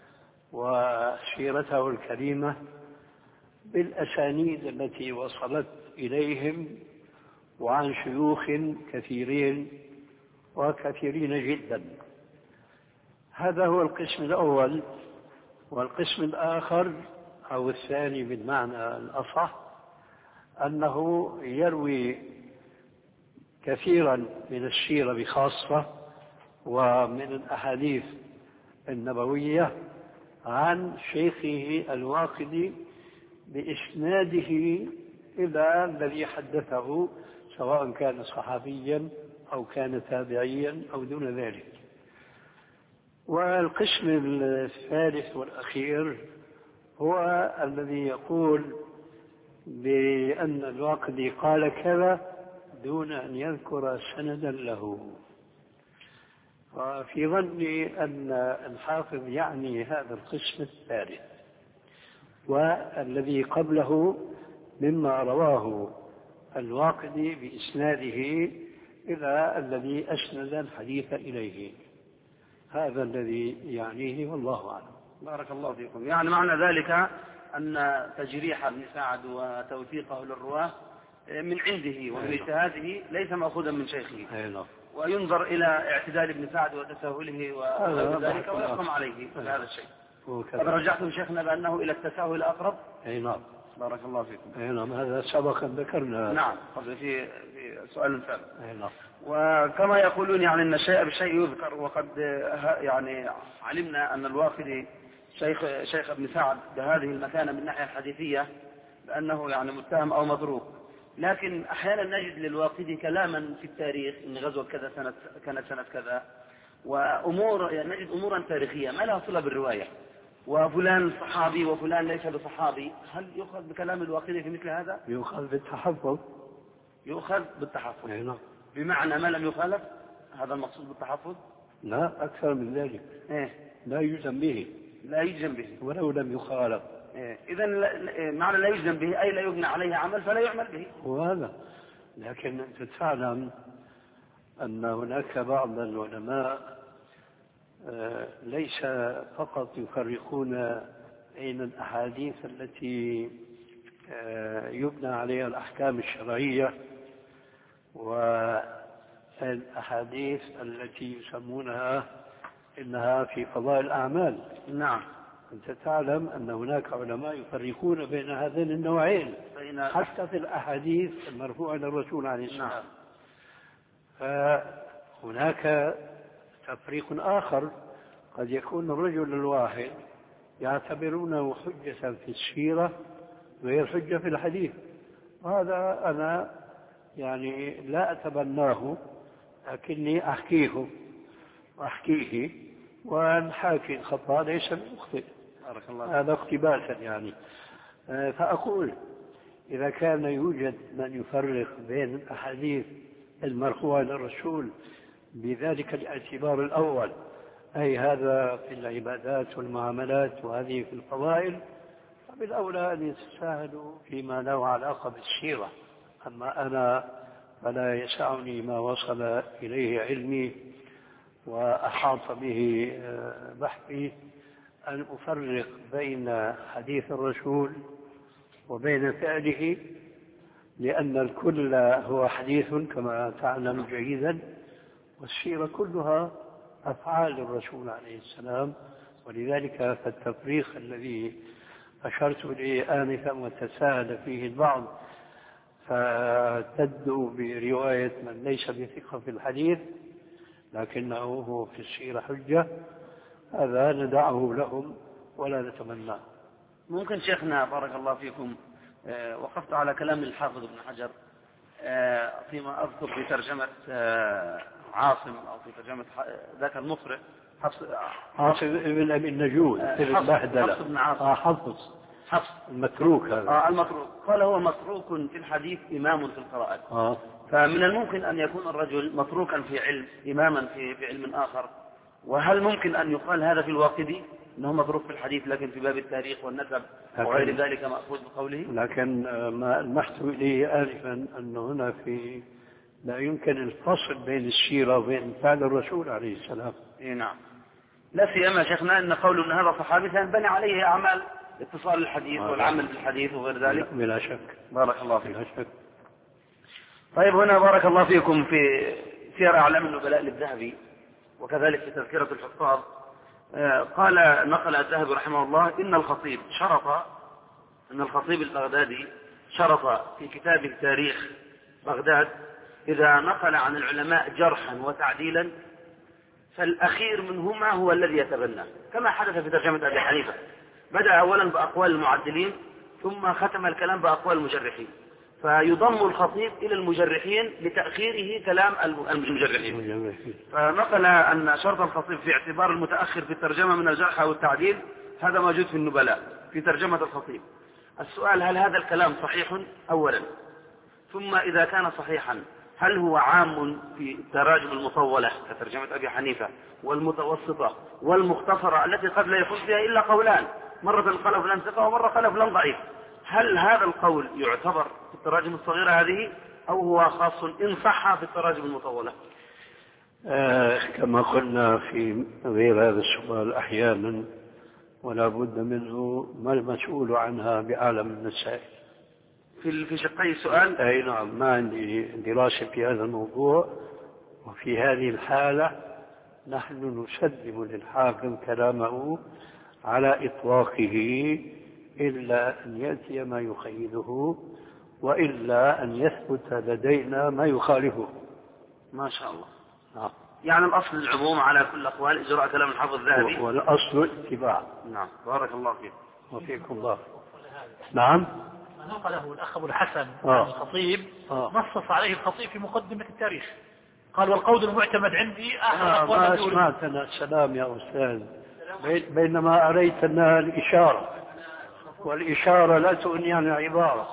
وسيرته الكريمة بالأسانيد التي وصلت إليهم وعن شيوخ كثيرين وكثيرين جدا. هذا هو القسم الأول. والقسم الآخر أو الثاني بالمعنى الأصح أنه يروي كثيرا من السيرة بخاصة ومن الأحاديث النبوية عن شيخه الواقدي بإسناده إلى الذي حدثه سواء كان صحابيا أو كان تابعيا أو دون ذلك. والقسم الثالث والأخير هو الذي يقول بأن الواقدي قال كذا دون أن يذكر سندا له. وفي ظني أن الحافظ يعني هذا القسم الثالث، والذي قبله مما رواه الواقدي بإسناده إلى الذي أسند الحديث إليه، هذا الذي يعنيه والله أعلم. بارك الله فيكم. يعني معنى ذلك أن تجريح ابن سعد وتوثيقه للرواه من عنده ومن اجتهاده ليس مأخوذا من شيخه، وينظر إلى اعتدال ابن سعد وتساهله وذلك ويحكم عليه بهذا الشيء. قد رجعتم شيخنا بأنه إلى التساهل أقرب. أي نعم. بارك الله فيكم. أي نعم، هذا سبقا ذكرنا. نعم قبل في في سؤال سابق. أي نعم. وكما يقولون يعني أن الشيء بالشيء يذكر، وقد يعني علمنا أن الواقدي شيخ شيخ ابن سعد بهذه المكانة من الناحية الحديثية بأنه يعني متهم أو متروك، لكن أحيانا نجد للواقدي كلاما في التاريخ إن غزوة كذا سنة كانت سنة كذا، وأمور يعني نجد أمورا تاريخية ما لها صلة بالرواية، وفلان صحابي وفلان ليس بصحابي. هل يؤخذ بكلام الواقدي في مثل هذا؟ يؤخذ بالتحفظ. يؤخذ بالتحفظ. أي نعم. بمعنى ما لم يخالف، هذا المقصود بالتحفظ؟ لا، أكثر من ذلك. إيه؟ لا يلزم به. لا يلزم به ولو لم يخالف. إيه؟ إذا معنى لا يلزم به أي لا يبنى عليه عمل فلا يعمل به. وهذا، لكن أنت تعلم أن هناك بعض العلماء ليس فقط يفرقون بين الأحاديث التي يبنى عليها الأحكام الشرعية والأحاديث التي يسمونها إنها في فضائل الأعمال. نعم. أنت تعلم أن هناك علماء يفرقون بين هذين النوعين حتى في الأحاديث المرفوعة إلى الرسول عليه السلام. نعم. فهناك تفريق آخر، قد يكون الرجل الواحد يعتبرونه حجة في السيرة غير حجة في الحديث، وهذا أنا يعني لا أتبناه، لكني أحكيه وأحكيه والحاكي الخطأ ليس بمخطئ. هذا اقتباسا يعني. فأقول إذا كان يوجد من يفرق بين الأحاديث المرفوعة للرسول بذلك الاعتبار الأول، أي هذا في العبادات والمعاملات وهذه في الفضائل، فبالأولى أن يتساهلوا فيما له علاقة بالسيرة. أما أنا فلا يسعني ما وصل إليه علمي وأحاط به بحثي أن أفرق بين حديث الرسول وبين فعله، لأن الكل هو حديث كما تعلم جيدا، والسيرة كلها أفعال الرسول عليه السلام. ولذلك فالتفريق الذي أشرت إليه آنفا وتساهل فيه البعض فتدعو برواية من ليس بثقة في الحديث لكنه هو في السيرة حجة، هذا ندعه لهم ولا نتمناه. ممكن شيخنا بارك الله فيكم آه وقفت على كلام الحافظ ابن حجر آه فيما أذكر في ترجمة آه عاصم أو في ترجمة ذاك المقرئ حفص عاصم ابن أبي النجود البهدلة. حفص بن عاصم. آه حفص حفص المتروك هذا. آه المتروك. قال هو متروك في الحديث إمام في القراءات. آه. فمن الممكن أن يكون الرجل متروكا في علم إماما في, في علم آخر، وهل ممكن أن يقال هذا في الواقدي أنه متروك في الحديث لكن في باب التاريخ والنسب وغير ذلك مأخوذ بقوله؟ لكن ما ألمحت إليه آنفا أن هنا في لا يمكن الفصل بين السيرة وبين فعل الرسول عليه السلام. إيه نعم. لا سيما شيخنا أن قول أن هذا صحابي سينبني عليه أعمال اتصال الحديث آه. والعمل بالحديث وغير ذلك. بلا شك. بارك الله فيك. بلا شك. طيب هنا بارك الله فيكم في سير أعلام النبلاء للذهبي وكذلك في تذكرة الحفاظ قال نقل الذهبي رحمه الله إن الخطيب شرط إن الخطيب البغدادي شرط في كتابه تاريخ بغداد إذا نقل عن العلماء جرحا وتعديلا فالأخير منهما هو الذي يتبنى، كما حدث في ترجمة أبي حنيفة، بدأ أولا بأقوال المعدلين ثم ختم الكلام بأقوال المجرحين، فيضم الخطيب إلى المجرحين لتأخيره كلام المجرحين. فنقل أن شرط الخطيب في اعتبار المتأخر في الترجمة من الجرح أو التعديل هذا موجود في النبلاء في ترجمة الخطيب. السؤال هل هذا الكلام صحيح أولا؟ ثم إذا كان صحيحا هل هو عام في التراجم المطولة كترجمة أبي حنيفة والمتوسطة والمختصرة التي قد لا يكون فيها إلا قولان، مرة قال فلان ثقة ومرة قال فلان ضعيف، هل هذا القول يعتبر في التراجم الصغيرة هذه أو هو خاص إن صح في التراجم المطولة؟ آه كما قلنا في غير هذا السؤال أحيانا ولا بد منه، ما المسؤول عنها بأعلم من السائل. في في شقي السؤال. أي نعم، ما عندي دراسة في هذا الموضوع، وفي هذه الحالة نحن نسلم للحاكم كلامه على إطلاقه إلا أن يأتي ما يقيده، وإلا أن يثبت لدينا ما يخالفه. ما شاء الله. نعم. يعني الأصل العموم على كل الأقوال إجراء كلام الحافظ الذهبي، والأصل الاتباع. نعم. بارك الله فيك. وفيكم الله. نعم. ما نقله الأخ أبو الحسن آه. عن الخطيب آه. نصص عليه الخطيب في مقدمة التاريخ، قال والقول المعتمد عندي آخر آه أقوال ما الدول. سمعتنا السلام يا أستاذ، بينما أريتنا الإشارة، والإشارة لا تغني عن العبارة.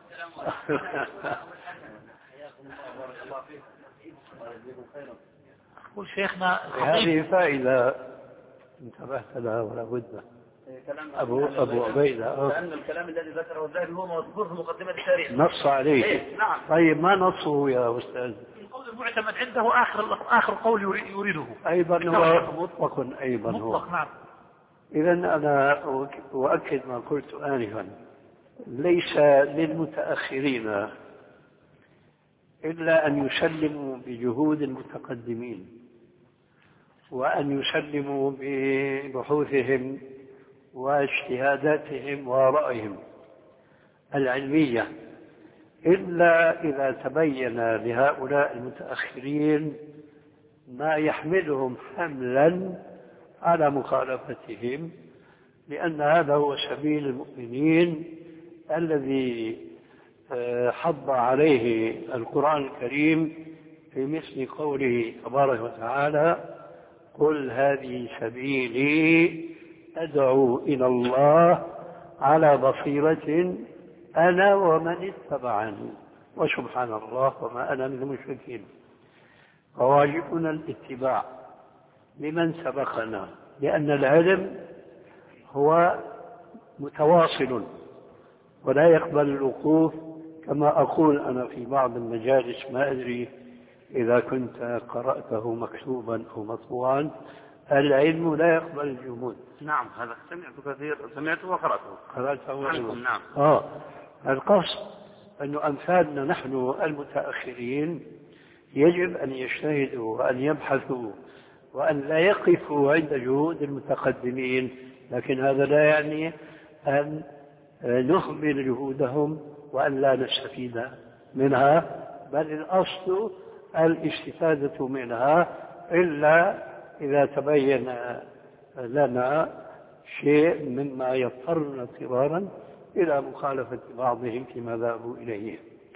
يقول شيخنا هذه فائدة انتبهت لها ولا بد. أبو أبو عبيدة لأن الكلام الذي ذكره الذهبي هو مذكور في مقدمة التاريخ. نص عليه. إيه؟ نعم. طيب ما نصه يا أستاذ؟ القول المعتمد عنده آخر آخر قول يريده. أيضا هو مطلق أيضا هو. مطلق. نعم. إذا أنا أؤكد ما قلت آنفا، ليس للمتأخرين إلا أن يسلموا بجهود المتقدمين، وأن يسلموا ببحوثهم واجتهاداتهم ورأيهم العلمية، إلا إذا تبين لهؤلاء المتأخرين ما يحملهم حملا على مخالفتهم، لأن هذا هو سبيل المؤمنين الذي حض عليه القرآن الكريم في مثل قوله تبارك وتعالى: قل هذه سبيلي أدعو إلى الله على بصيرة أنا ومن اتبعني وسبحان الله وما أنا من المشركين. فواجبنا الاتباع لمن سبقنا، لأن العلم هو متواصل ولا يقبل الوقوف، كما أقول أنا في بعض المجالس، ما أدري إذا كنت قرأته مكتوبا أو مطبوعا: العلم لا يقبل الجمود. نعم، هذا سمعته كثير، سمعته وقرأته. قرأته عنكم. نعم. آه القصد أن أمثالنا نحن المتأخرين يجب أن يجتهدوا وأن يبحثوا وأن لا يقفوا عند جهود المتقدمين، لكن هذا لا يعني أن نهمل جهودهم وأن لا نستفيد منها، بل الأصل الاستفادة منها، إلا إذا تبين لنا شيء مما يضطرنا اضطرارا إلى مخالفة بعضهم فيما ذهبوا إليه.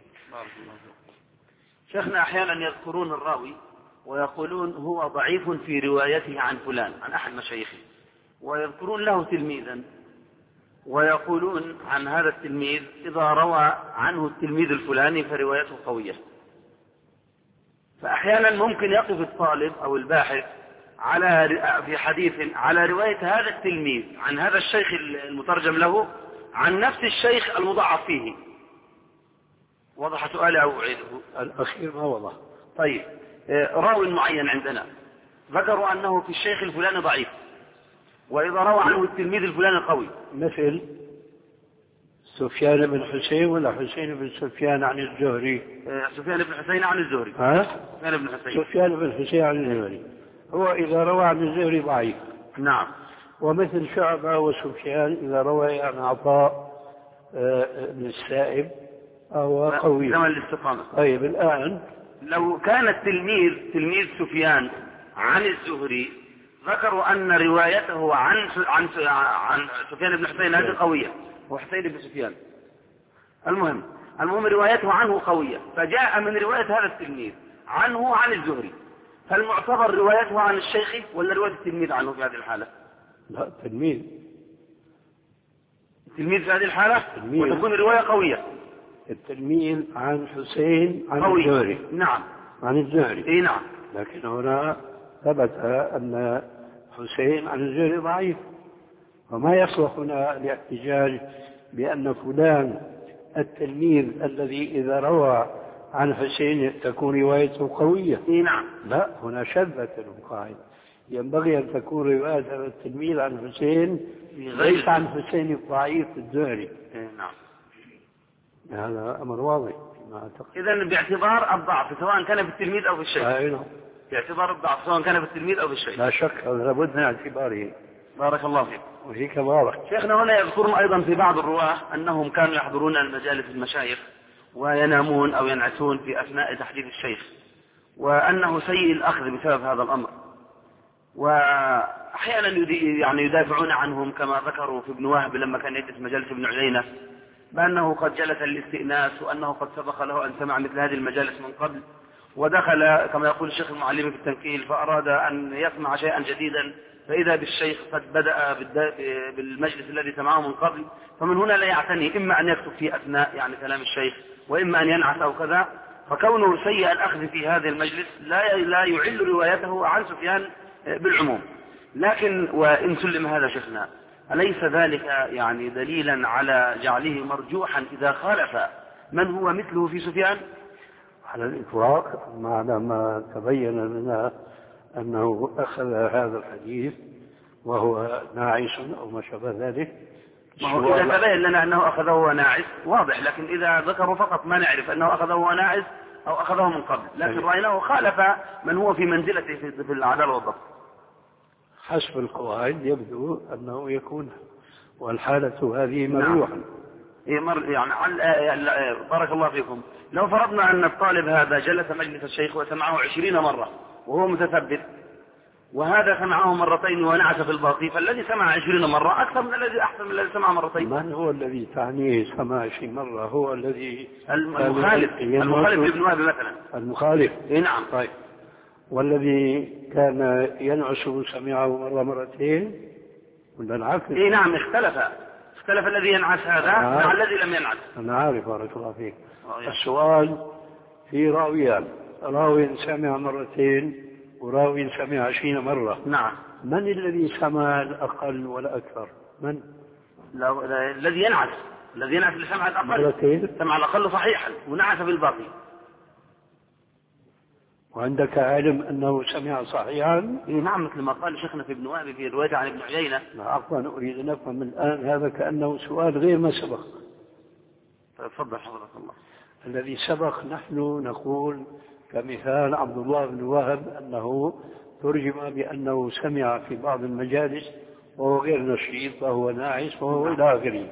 شيخنا أحيانا يذكرون الراوي ويقولون هو ضعيف في روايته عن فلان، عن أحد مشايخه، ويذكرون له تلميذا ويقولون عن هذا التلميذ إذا روى عنه التلميذ الفلاني فروايته قوية. فأحيانا ممكن يقف الطالب أو الباحث على في حديث على رواية هذا التلميذ عن هذا الشيخ المترجم له عن نفس الشيخ المضاعف فيه. وضح سؤالي أو أعيده؟ الأخير ما وضح. طيب، راوي معين عندنا ذكروا أنه في الشيخ الفلاني ضعيف، وإذا روى عنه التلميذ الفلاني قوي، مثل سفيان بن حسين ولا حسين بن سفيان عن الزهري؟ سفيان بن حسين عن الزهري. ها؟ سفيان بن حسين. سفيان بن حسين عن الزهري، هو إذا روى عن الزهري ضعيف. نعم. ومثل شعبة وسفيان إذا روى عن عطاء بن السائب أو قوي. زمن الاستقامة. طيب الآن لو كان التلميذ تلميذ سفيان عن الزهري ذكروا أن روايته عن عن عن سفيان بن حسين هذه قوية، وحسين بن سفيان، المهم المهم روايته عنه قوية، فجاء من رواية هذا التلميذ عنه عن الزهري، هل معتبر روايته عن الشيخ ولا رواية التلميذ عنه في هذه الحالة؟ لا، تلميذ. التلميذ في هذه الحالة تلميذ. وتكون الرواية قوية. التلميذ عن حسين عن قوي. الزهري. نعم. عن الزهري. اي نعم. لكن هنا ثبت أن حسين عن الزهري ضعيف، وما يصلح هنا الاحتجاج بأن فلان التلميذ الذي إذا روى عن حسين تكون روايته قوية. اي نعم. لا، هنا شذت القاعدة. ينبغي أن تكون رواية هذا التلميذ عن حسين ليس عن حسين الضعيف الزهري. اي نعم. هذا أمر واضح. إذن باعتبار الضعف سواء كان في التلميذ أو في الشيخ. أيوه. باعتبار الضعف سواء كان في التلميذ أو في الشيخ. لا شك، هذا لابد من اعتباره. بارك الله فيك. وهيك واضح. شيخنا هنا يذكرون أيضا في بعض الرواة أنهم كانوا يحضرون المجالس المشايخ وينامون أو ينعسون في أثناء تحديث الشيخ، وأنه سيء الأخذ بسبب هذا الأمر، وأحيانا يعني يدافعون عنهم كما ذكروا في ابن وهب لما كان يجلس مجالس ابن عيينة بأنه قد جلس للاستئناس وأنه قد سبق له أن سمع مثل هذه المجالس من قبل، ودخل كما يقول الشيخ المعلم في التنكيل فأراد أن يسمع شيئا جديدا، فإذا بالشيخ قد بدأ بالمجلس الذي سمعه من قبل، فمن هنا لا يعتني إما أن يكتب في أثناء يعني كلام الشيخ وإما أن ينعس أو كذا، فكونه سيء الأخذ في هذه المجلس لا لا يعل روايته عن سفيان بالعموم. لكن وإن سلم هذا شيخنا، أليس ذلك يعني دليلا على جعله مرجوحا إذا خالف من هو مثله في سفيان؟ على الإطلاق، ما تبين لنا أنه أخذ هذا الحديث وهو ناعس أو ما شابه ذلك. ما هو إذا تبين لنا أنه أخذه وهو ناعس واضح، لكن إذا ذكروا فقط ما نعرف أنه أخذه وهو ناعس أو أخذه من قبل، لكن رأيناه خالف من هو في منزلته في العدالة والضبط. حسب القواعد يبدو أنه يكون، والحالة هذه مرجوحة. نعم. يعني بارك الله فيكم، لو فرضنا أن الطالب هذا جلس مجلس الشيخ وسمعه عشرين مرة وهو متثبت، وهذا سمعه مرتين ونعس في الباقي، فالذي سمع عشرين مرة أكثر من الذي أحسن من الذي سمع مرتين. من هو الذي تعنيه سمع عشرين مرة؟ هو الذي المخالف المخالف لابن وهب مثلا. المخالف. إيه نعم. طيب، والذي كان ينعس سمعه مرة مرتين ولا العكس؟ إيه نعم، اختلف اختلف الذي ينعس هذا مع الذي لم ينعس. أنا عارف بارك الله فيك. السؤال في راويان، راوي سمع مرتين وراوي سمع عشرين مرة. نعم. من الذي سمع الأقل ولا أكثر؟ من؟ لا لا الذي ينعس الذي ينعس اللي سمع الأقل مرتين. سمع الأقل صحيحا ونعس في الباقي. وعندك علم أنه سمع صحيحا؟ إيه نعم، مثل ما قال شيخنا في ابن وهب في رواية عن ابن عيينة. عفوا، أريد أن أفهم الآن، هذا كأنه سؤال غير ما سبق. تفضل حضرة الله. الذي سبق نحن نقول كمثال عبد الله بن وهب أنه ترجم بأنه سمع في بعض المجالس وهو غير نشيط وهو ناعس وهو إلى آخره،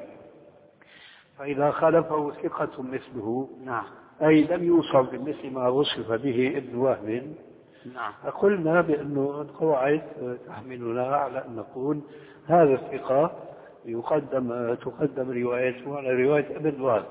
فإذا خالفه ثقة مثله، نعم، أي لم يوصف بمثل ما وصف به ابن وهب، نعم، فقلنا بأنه القواعد تحملنا على أن نقول هذا الثقة يقدم تقدم روايته على رواية ابن وهب.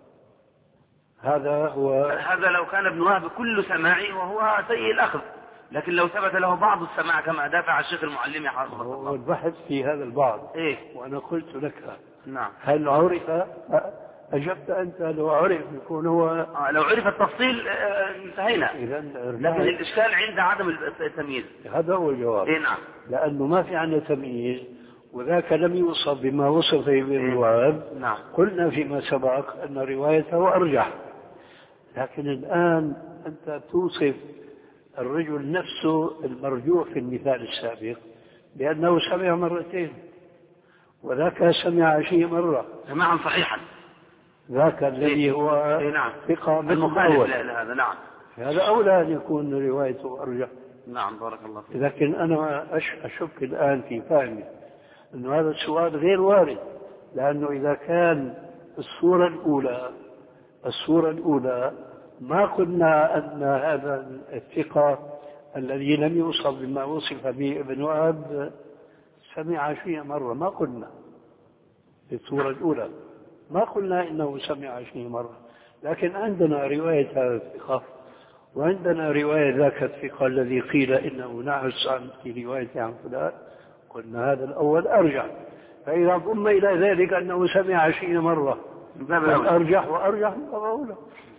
هذا هو هذا لو كان ابن وهب كل سماعي وهو سيء الأخذ، لكن لو ثبت له بعض السماع كما دافع الشيخ المعلم حافظه الله. البحث في هذا البعض. إيه؟ وأنا قلت لك نعم، هل عرف؟ أجبت أنت لو عرف يكون هو آه لو عرف التفصيل انتهينا. لكن الإشكال عند عدم التمييز. هذا هو الجواب. إيه نعم، لأنه ما في عندنا تمييز وذاك لم يوصف بما وصف به ابن وهب. نعم. قلنا فيما سبق أن روايته أرجح، لكن الآن أنت توصف الرجل نفسه المرجوح في المثال السابق بأنه سمع مرتين وذاك سمع عشرين مرة سماعا صحيحا، ذاك الذي هو إيه نعم ثقة المخالف لهذا. نعم، هذا أولى أن يكون روايته أرجح. نعم بارك الله فيك. لكن أنا أشك الآن في فهمي أن هذا السؤال غير وارد، لأنه إذا كان الصورة الأولى الصورة الأولى ما قلنا أن هذا الثقة الذي لم يوصف بما وصف به ابن وهب سمع عشرين مرة، ما قلنا في الصورة الأولى ما قلنا إنه سمع عشرين مرة، لكن عندنا رواية هذا الثقة وعندنا رواية ذاك الثقة الذي قيل إنه نعس عن في رواية عن فلان، قلنا هذا الأول أرجع. فإذا ضم إلى ذلك أنه سمع عشرين مرة أرجح وأرجح من أولى.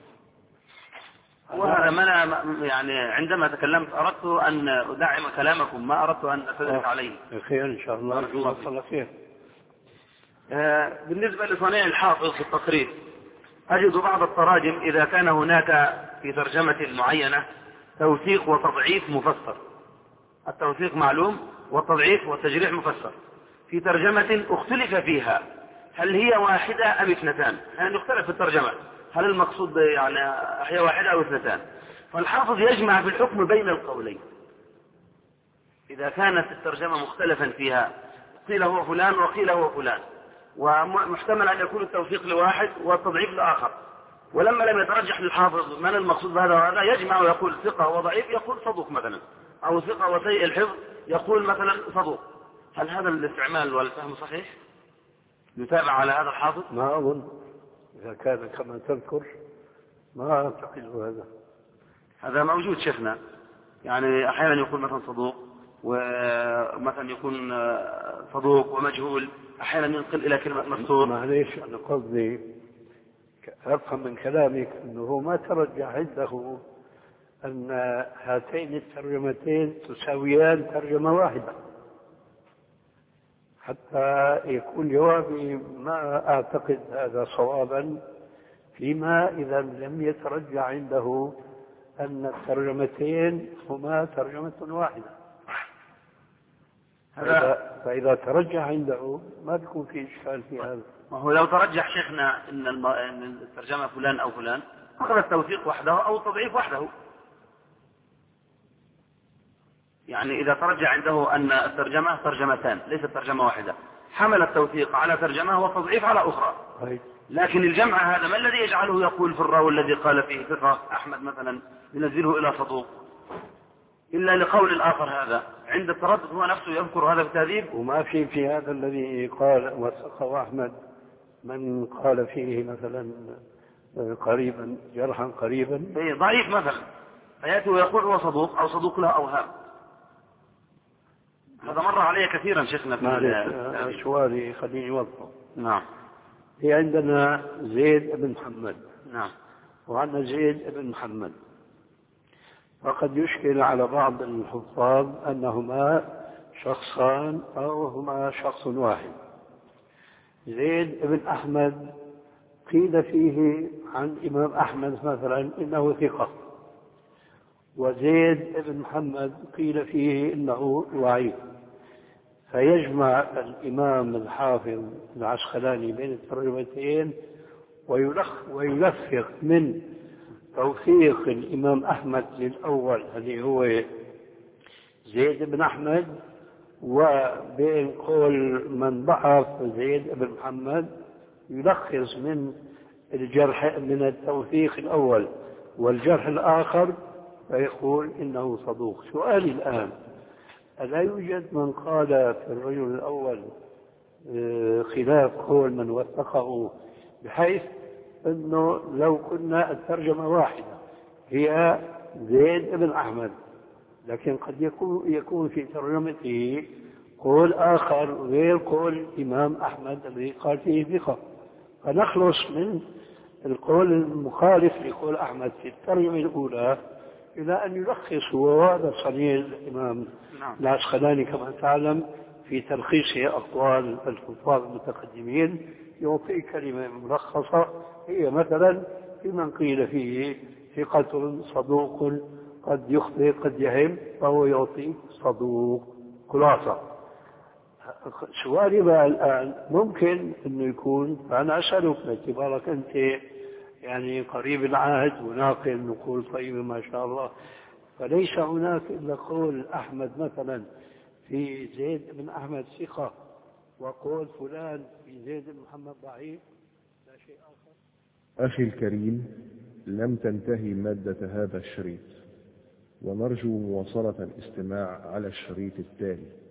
وهذا ما أنا يعني عندما تكلمت أردت أن أدعم كلامكم، ما أردت أن أتدرك عليه. خير إن شاء الله. الله الله خير. آه بالنسبة لصنيع الحافظ في التقريب، أجد بعض التراجم إذا كان هناك في ترجمة معينة توثيق وتضعيف مفسر، التوثيق معلوم والتضعيف والتجريح مفسر، في ترجمة اختلف فيها هل هي واحدة أم اثنتان، يعني يختلف في الترجمة هل المقصود يعني هي واحدة أو اثنتان، فالحافظ يجمع في الحكم بين القولين. إذا كانت الترجمة مختلفا فيها قيل هو فلان وقيل هو فلان، ومحتمل أن يكون التوثيق لواحد والتضعيف لآخر، ولما لم يترجح للحافظ من المقصود بهذا وهذا يجمع ويقول ثقة وضعيف يقول صدوق مثلا، أو ثقة وسيء الحفظ يقول مثلا صدوق. هل هذا الاستعمال والفهم صحيح؟ يتابع على هذا الحافظ؟ ما أظن، إذا كان كما تذكر ما أعتقد هذا. هذا موجود شيخنا، يعني أحيانا يكون مثلا صدوق ومثلا يكون صدوق ومجهول، أحيانا ينقل إلى كلمة مستور. معليش أنا قصدي أفهم من كلامك أنه ما ترجح عنده أن هاتين الترجمتين تساويان ترجمة واحدة، حتى يكون جوابي ما أعتقد هذا صوابا، فيما إذا لم يترجح عنده أن الترجمتين هما ترجمة واحدة. فإذا, فإذا ترجح عنده ما تكون في إشكال في هذا. وهو لو ترجح شيخنا إن الترجمة فلان أو فلان أخذ التوثيق وحده أو التضعيف وحده، يعني إذا ترجح عنده أن الترجمة ترجمتان ليست ترجمة واحدة، حمل التوثيق على ترجمة والتضعيف على أخرى. لكن الجمع هذا ما الذي يجعله يقول في الراوي الذي قال فيه ثقة أحمد مثلا ينزله إلى صدوق إلا لقول الآخر هذا؟ عند التردد هو نفسه يذكر هذا بالتهذيب. وما في في هذا الذي قال وثقه أحمد من قال فيه مثلا قريبا جرحا قريبا ضعيف مثلا، فيأتي ويقول هو صدوق أو صدوق له أوهام. هذا مر علي كثيرا شيخنا في سؤالي خليني يوضحه. نعم. في عندنا زيد بن محمد. نعم. وعندنا زيد بن محمد، وقد يشكل على بعض الحفاظ أنهما شخصان أو هما شخص واحد. زيد بن أحمد قيل فيه عن إمام أحمد مثلا إنه ثقة، وزيد بن محمد قيل فيه إنه ضعيف، فيجمع الإمام الحافظ العسقلاني بين الترجمتين ويلفق من توثيق الإمام أحمد للأول الذي هو زيد بن أحمد، وبين قول من ضعف زيد بن محمد يلخص من الجرح من التوثيق الأول والجرح الآخر فيقول إنه صدوق. سؤالي الآن، ألا يوجد من قال في الرجل الأول خلاف قول من وثقه، بحيث أنه لو كنا الترجمة واحدة هي زيد بن أحمد، لكن قد يكون, يكون في ترجمته قول آخر غير قول الإمام أحمد الذي قال فيه ثقة، فنخلص من القول المخالف لقول أحمد في الترجمة الأولى إلى أن يلخص. وهذا صنيع الإمام العسقلاني كما تعلم في تلخيصه أقوال الحفاظ المتقدمين، يعطي كلمة ملخصة هي مثلا في من قيل فيه ثقة صدوق قد يخطئ قد يهم، فهو يعطي صدوق خلاصة. سؤالي بقى الآن، ممكن أنه يكون، فأنا أسألك باعتبارك أنت يعني قريب العهد وناقل نقول طيبة ما شاء الله، فليس هناك إلا قول أحمد مثلا في زيد بن أحمد ثقة وقول فلان في زيد بن محمد ضعيف، لا شيء آخر؟ أخي الكريم، لم تنتهي مادة هذا الشريط، ونرجو مواصلة الاستماع على الشريط التالي.